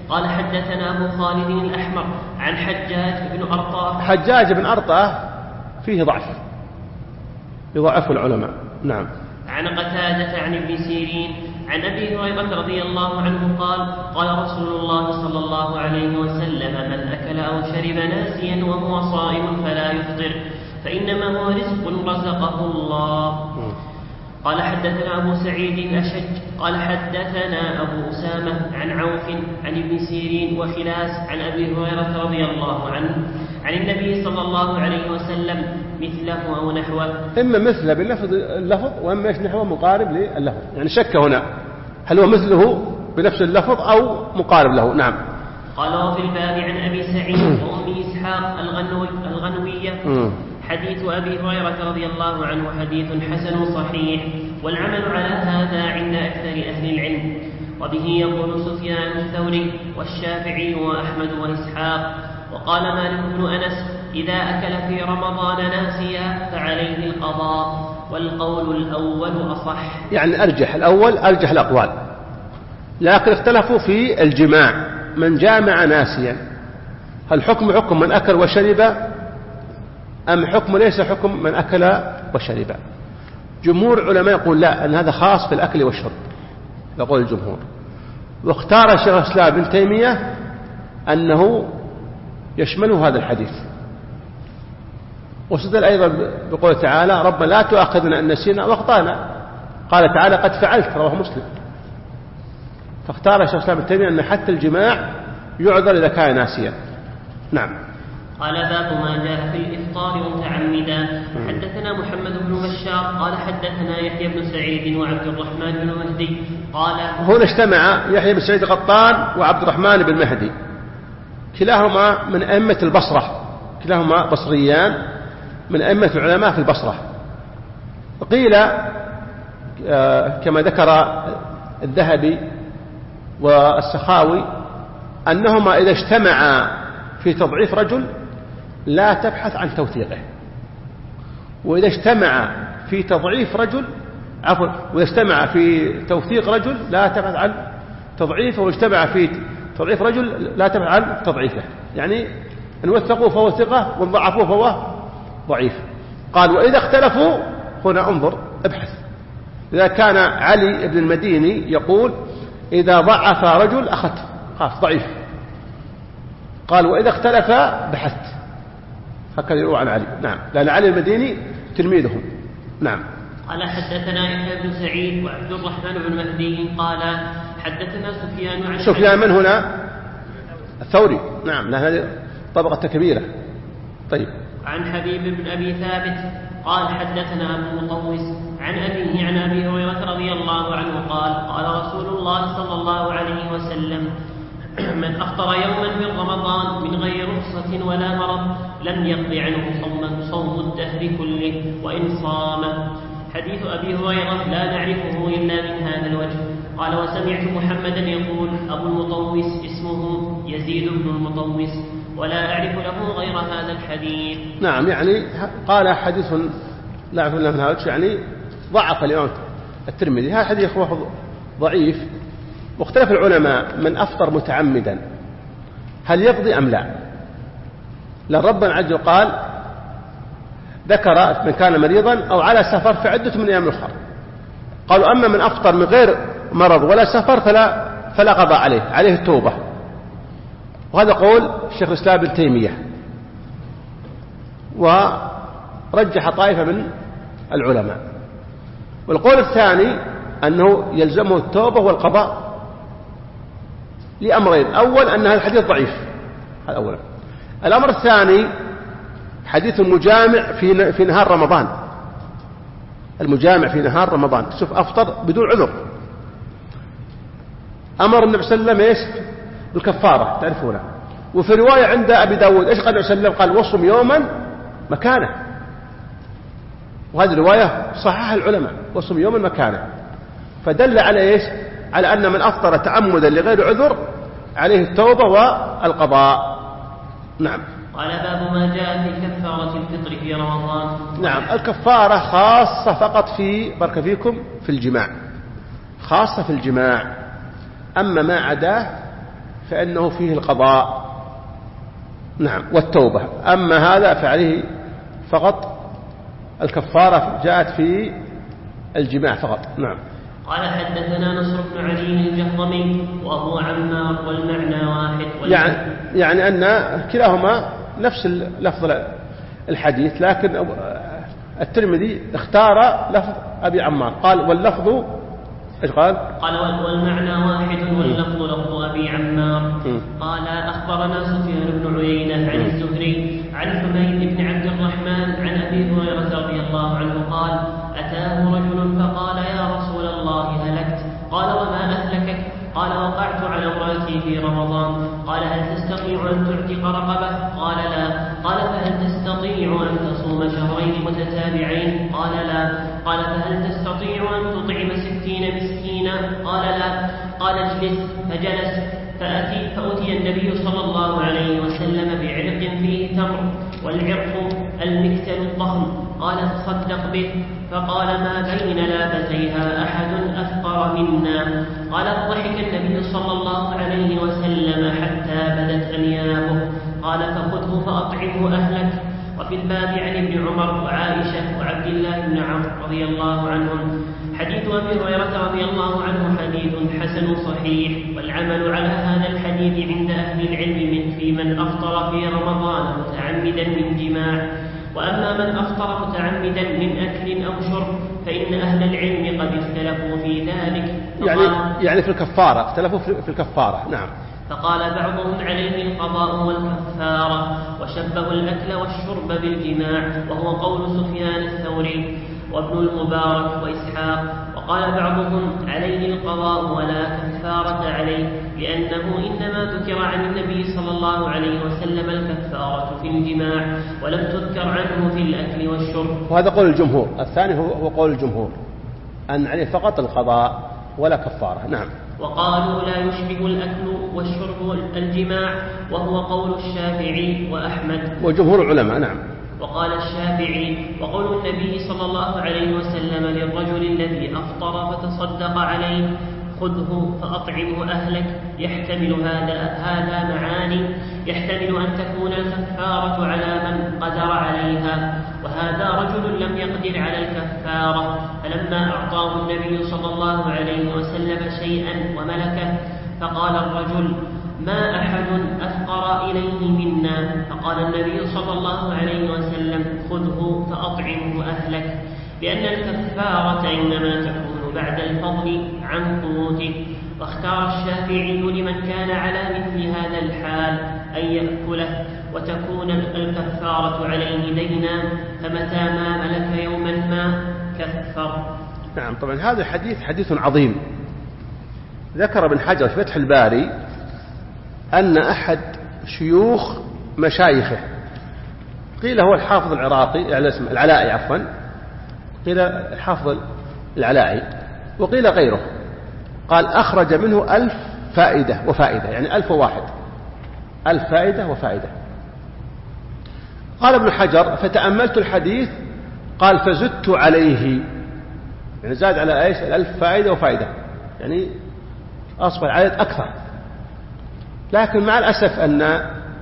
قال حدثنا أبو خالد الأحمر عن حجاج بن أرطاه. حجاج بن أرطاه فيه ضعف، يضعف العلماء. نعم. عن قتادة عن ابن سيرين عن أبي هريرة رضي الله عنه قال قال رسول الله صلى الله عليه وسلم من أكل أو شرب ناسيا وهو صائم فلا يفطر فإنما هو رزق رزقه الله. قال حدثنا أبو سعيد الأشج قال حدثنا أبو أسامة عن عوف عن ابن سيرين وخلاس عن أبي هريرة رضي الله عنه عن النبي صلى الله عليه وسلم مثله أو نحوه. إما مثله باللفظ اللفظ وإما إيش نحوه مقارب لللفظ، يعني شك هنا هل هو مثله بنفس اللفظ أو مقارب له. نعم. قال وفي الباب عن أبي سعيد وأم إسحاق الغنوي الغنوية حديث أبي هريرة رضي الله عنه حديث حسن صحيح، والعمل على هذا عند أكثر أهل العلم، وبه يقول سفيان الثوري والشافعي وأحمد وإسحاق. وقال مالك بن أنس إذا أكل في رمضان ناسيا فعليه القضاء، والقول الأول أصح. يعني أرجح الأول أرجح الأقوال، لكن اختلفوا في الجماع. من جامع ناسيا هل حكم حكم من أكل وشرب أم حكم ليس حكم من أكل وشرب؟ جمهور علماء يقول لا، أن هذا خاص في الأكل والشرب، يقول الجمهور. واختار شيخ الإسلام ابن تيمية أنه يشمله هذا الحديث، واستدل أيضا بقوله تعالى ربنا لا تؤاخذنا إن نسينا وأخطأنا، قال تعالى قد فعلت، رواه مسلم. فاختار شيخ الإسلام ابن تيمية أن حتى الجماع يعذر إذا كان ناسيا. نعم. قال باب ما جاء في الإفطار متعمدا. حدثنا محمد بن بشار قال حدثنا يحيى بن سعيد وعبد الرحمن بن مهدي قال هنا اجتمع يحيى بن سعيد القطان وعبد الرحمن بن مهدي، كلاهما من أئمة البصرة، كلاهما بصريان من أئمة العلماء في البصرة. قيل كما ذكر الذهبي والسخاوي أنهما إذا اجتمعا في تضعيف رجل لا تبحث عن توثيقه، وإذا اجتمع في تضعيف رجل عفوا وإذا اجتمع في توثيق رجل لا تبحث عن تضعيفه، واجتمع في تضعيف رجل لا تبحث عن تضعيفه. يعني إن وثقوه فهو ثقة وإن ضعفوه فهو ضعيف. قال وإذا اختلفوا هنا انظر ابحث. إذا كان علي بن المديني يقول إذا ضعف رجل أخذت خلاص ضعيف، قال وإذا اختلف بحثت، هكذا يروى عن علي. نعم، لأن علي المديني تلميذهم. نعم. قال حدثنا يحيى بن سعيد وعبد الرحمن بن مهدي قال حدثنا سفيان عن سفيان من هنا؟ الثوري. نعم، لأن هذه طبقة كبيرة. طيب. عن حبيب بن أبي ثابت قال حدثنا أبو مطوس عن أبيه عن أبي هريرة رضي الله عنه قال قال رسول الله صلى الله عليه وسلم من أفطر يوما من رمضان من غير رخصة ولا مرض لم يقض عنه صوما صوم الدهر كله وإن صام. حديث أبي هريرة لا نعرفه إلا من هذا الوجه. قال وسمعت محمدا يقول أبو المطوس اسمه يزيد بن المطوس ولا أعرف له غير هذا الحديث. نعم، يعني قال حديث لا أعرف له من هذا الوجه، يعني ضعف الإمام الترمذي هذا الحديث ضعيف. واختلف العلماء من أفطر متعمدا هل يقضي أم لا؟ لأن ربنا عز وجل قال ذكر من كان مريضا أو على سفر فعدة من أيام أخرى. قالوا أما من أفطر من غير مرض ولا سفر فلا فلا قضاء عليه، عليه التوبة. وهذا قول الشيخ الإسلام ابن تيمية، ورجح طائفة من العلماء. والقول الثاني أنه يلزمه التوبة والقضاء لأمرين: أول أن هذا الحديث ضعيف، هذا أولا. الأمر الثاني حديث المجامع في في نهار رمضان، المجامع في نهار رمضان شوف أفطر بدون عذر، أمر النبي صلى الله عليه وسلم إيش بالكفارة تعرفونها. وفي رواية عند أبي داود إيش قال النبي صلى الله عليه وسلم؟ قال وصم يوما مكانه، وهذه الرواية صححها العلماء، وصم يوما مكانه. فدل على إيش؟ على أن من أفطر تعمدا لغير عذر عليه التوبة والقضاء. نعم. قال باب ما جاء في كفارة الفطر في رمضان. نعم، الكفارة خاصة فقط في بارك فيكم في الجماع، خاصة في الجماع، أما ما عداه فإنه فيه القضاء نعم والتوبة. أما هذا فعليه فقط الكفارة جاءت في الجماع فقط. نعم. قال حدثنا نصر بن علي الجهضمي وأبو عمار والمعنى واحد. يعني, يعني أن كلاهما نفس لفظ الحديث، لكن الترمذي اختار لفظ أبي عمار قال واللفظ إيش قال؟ قال والمعنى واحد واللفظ لفظ أبي عمار. م. قال أخبرنا سفيان بن عيينة عن الزهري عن حميد بن عبد الرحمن عن أبي هريرة رضي الله عنه قال أتاه رجل فقال يا رسول الله هلكت. قال وما أهلكك؟ قال وقعت على امرأتي في رمضان. قال هل تستطيع أن تعتق رقبة؟ قال لا. قال فهل تستطيع أن تصوم شهرين متتابعين؟ قال لا. قال فهل تستطيع أن تطعم ستين مسكينا؟ قال لا. قال اجلس. فجلس. فأتي فأتي النبي صلى الله عليه وسلم بعرق فيه تمر، والعرق المكتل الضخم. قال تصدق به. فقال ما بين لابتيها أحد أفقر منا. قال فضحك النبي صلى الله عليه وسلم حتى بدت أنيابه. قال فخذه فأطعمه أهلك. وفي الباب عن ابن عمر وعائشة وعبد الله بن عمرو رضي الله عنهم. حديث أبي هريرة رضي الله عنه حديث حسن صحيح، والعمل على هذا الحديث عند أهل العلم من في من أفطر في رمضان متعمدا من جماع. وأما من أفطر متعمدا من أكل أو شرب فإن أهل العلم قد اختلفوا في ذلك. يعني, يعني في الكفارة اختلفوا في الكفارة. نعم. فقال بعضهم عليه القضاء والكفارة، وشبهوا الأكل والشرب بالجماع، وهو قول سفيان الثوري وابن المبارك وإسحاق. وقال بعضهم عليه القضاء ولا كفارة عليه، لأنه إنما ذكر عن النبي صلى الله عليه وسلم الكفارة في الجماع ولم تذكر عنه في الأكل والشرب. وهذا قول الجمهور. الثاني هو قول الجمهور أن عليه فقط القضاء ولا كفارة. نعم. وقالوا لا يشبه الأكل والشرب الجماع، وهو قول الشافعي وأحمد وجمهور العلماء. نعم. وقال الشافعي وقول النبي صلى الله عليه وسلم للرجل الذي أفطر فتصدق عليه خذه فأطعمه أهلك يحتمل هذا هذا معاني، يحتمل أن تكون الكفارة على من قدر عليها، وهذا رجل لم يقدر على الكفارة، فلما أعطاه النبي صلى الله عليه وسلم شيئا وملكه فقال الرجل ما أحد أفقر إليه منا، فقال النبي صلى الله عليه وسلم خذه فأطعمه أهلك، لأن الكفارة إنما تكون بعد الفضل عن قوته. واختار الشافعي لمن كان على مثل هذا الحال أن يأكله وتكون الكفارة عليه دينا، فمتى ما ملك يوما ما كفر. نعم. طبعا هذا الحديث حديث عظيم. ذكر ابن حجر في فتح الباري أن أحد شيوخ مشايخه قيل هو الحافظ العراقي العلائي عفوا قيل الحافظ العلائي وقيل غيره، قال أخرج منه ألف فائدة وفائدة، يعني ألف وواحد ألف فائدة وفائدة. قال ابن حجر فتأملت الحديث قال فزدت عليه، يعني زاد على ايش الألف فائدة وفائدة، يعني أصبح العدد أكثر. لكن مع الأسف أن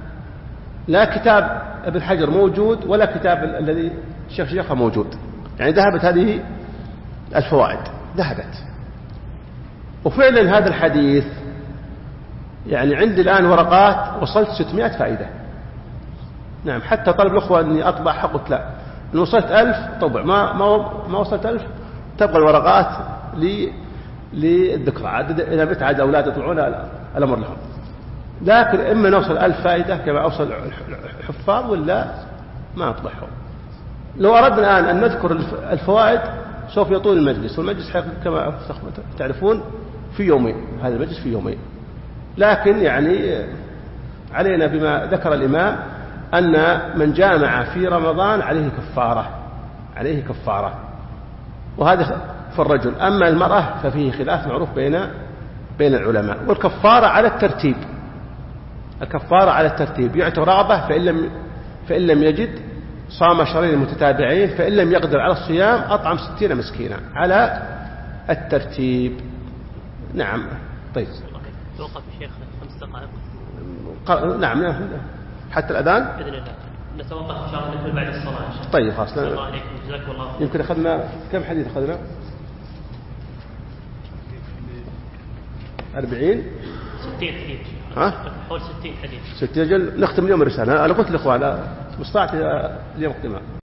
لا كتاب ابن حجر موجود ولا كتاب الذي الشيخ شيخه موجود، يعني ذهبت هذه الفوائد ذهبت. وفعلا هذا الحديث يعني عندي الآن ورقات وصلت ستمائة فائدة. نعم. حتى طلب الأخوة أني أطبع حقت لا إن وصلت ألف طبع، ما ما ما وصلت ألف تبقى الورقات لي للذكرى عدد إذا بيت عاد أولاد يطلعون الأمر لهم. لكن إما نوصل ألف فائدة كما أوصل الحفاظ ولا ما أطبعهم. لو أردنا الآن أن نذكر الفوائد سوف يطول المجلس، والمجلس كما تعرفون في يومين، هذا المجلس في يومين. لكن يعني علينا بما ذكر الإمام أن من جامع في رمضان عليه كفارة، عليه كفارة، وهذا في الرجل. أما المرأة ففيه خلاف معروف بين بين العلماء. والكفارة على الترتيب، الكفارة على الترتيب، يعتق رغبة فإن لم فإن لم يجد صام شهرين متتابعين، فإن لم يقدر على الصيام أطعم ستين مسكينا على الترتيب. نعم. طيب. توقف الشيخ خمس دقائق. قال نعم حتى الأذان بإذن الله نتوقف إن شاء الله نكمل بعد الصلاة إن شاء الله. طيب خلاص. الله عليكم جزاكم الله. يمكن أخذنا كم حديث أخذنا؟ أربعين ستين حديث. ها؟ حول ستين حديث. ستين. أجل نختم اليوم الرسالة. أنا قلت للإخوان مستطاع اليوم اختمها.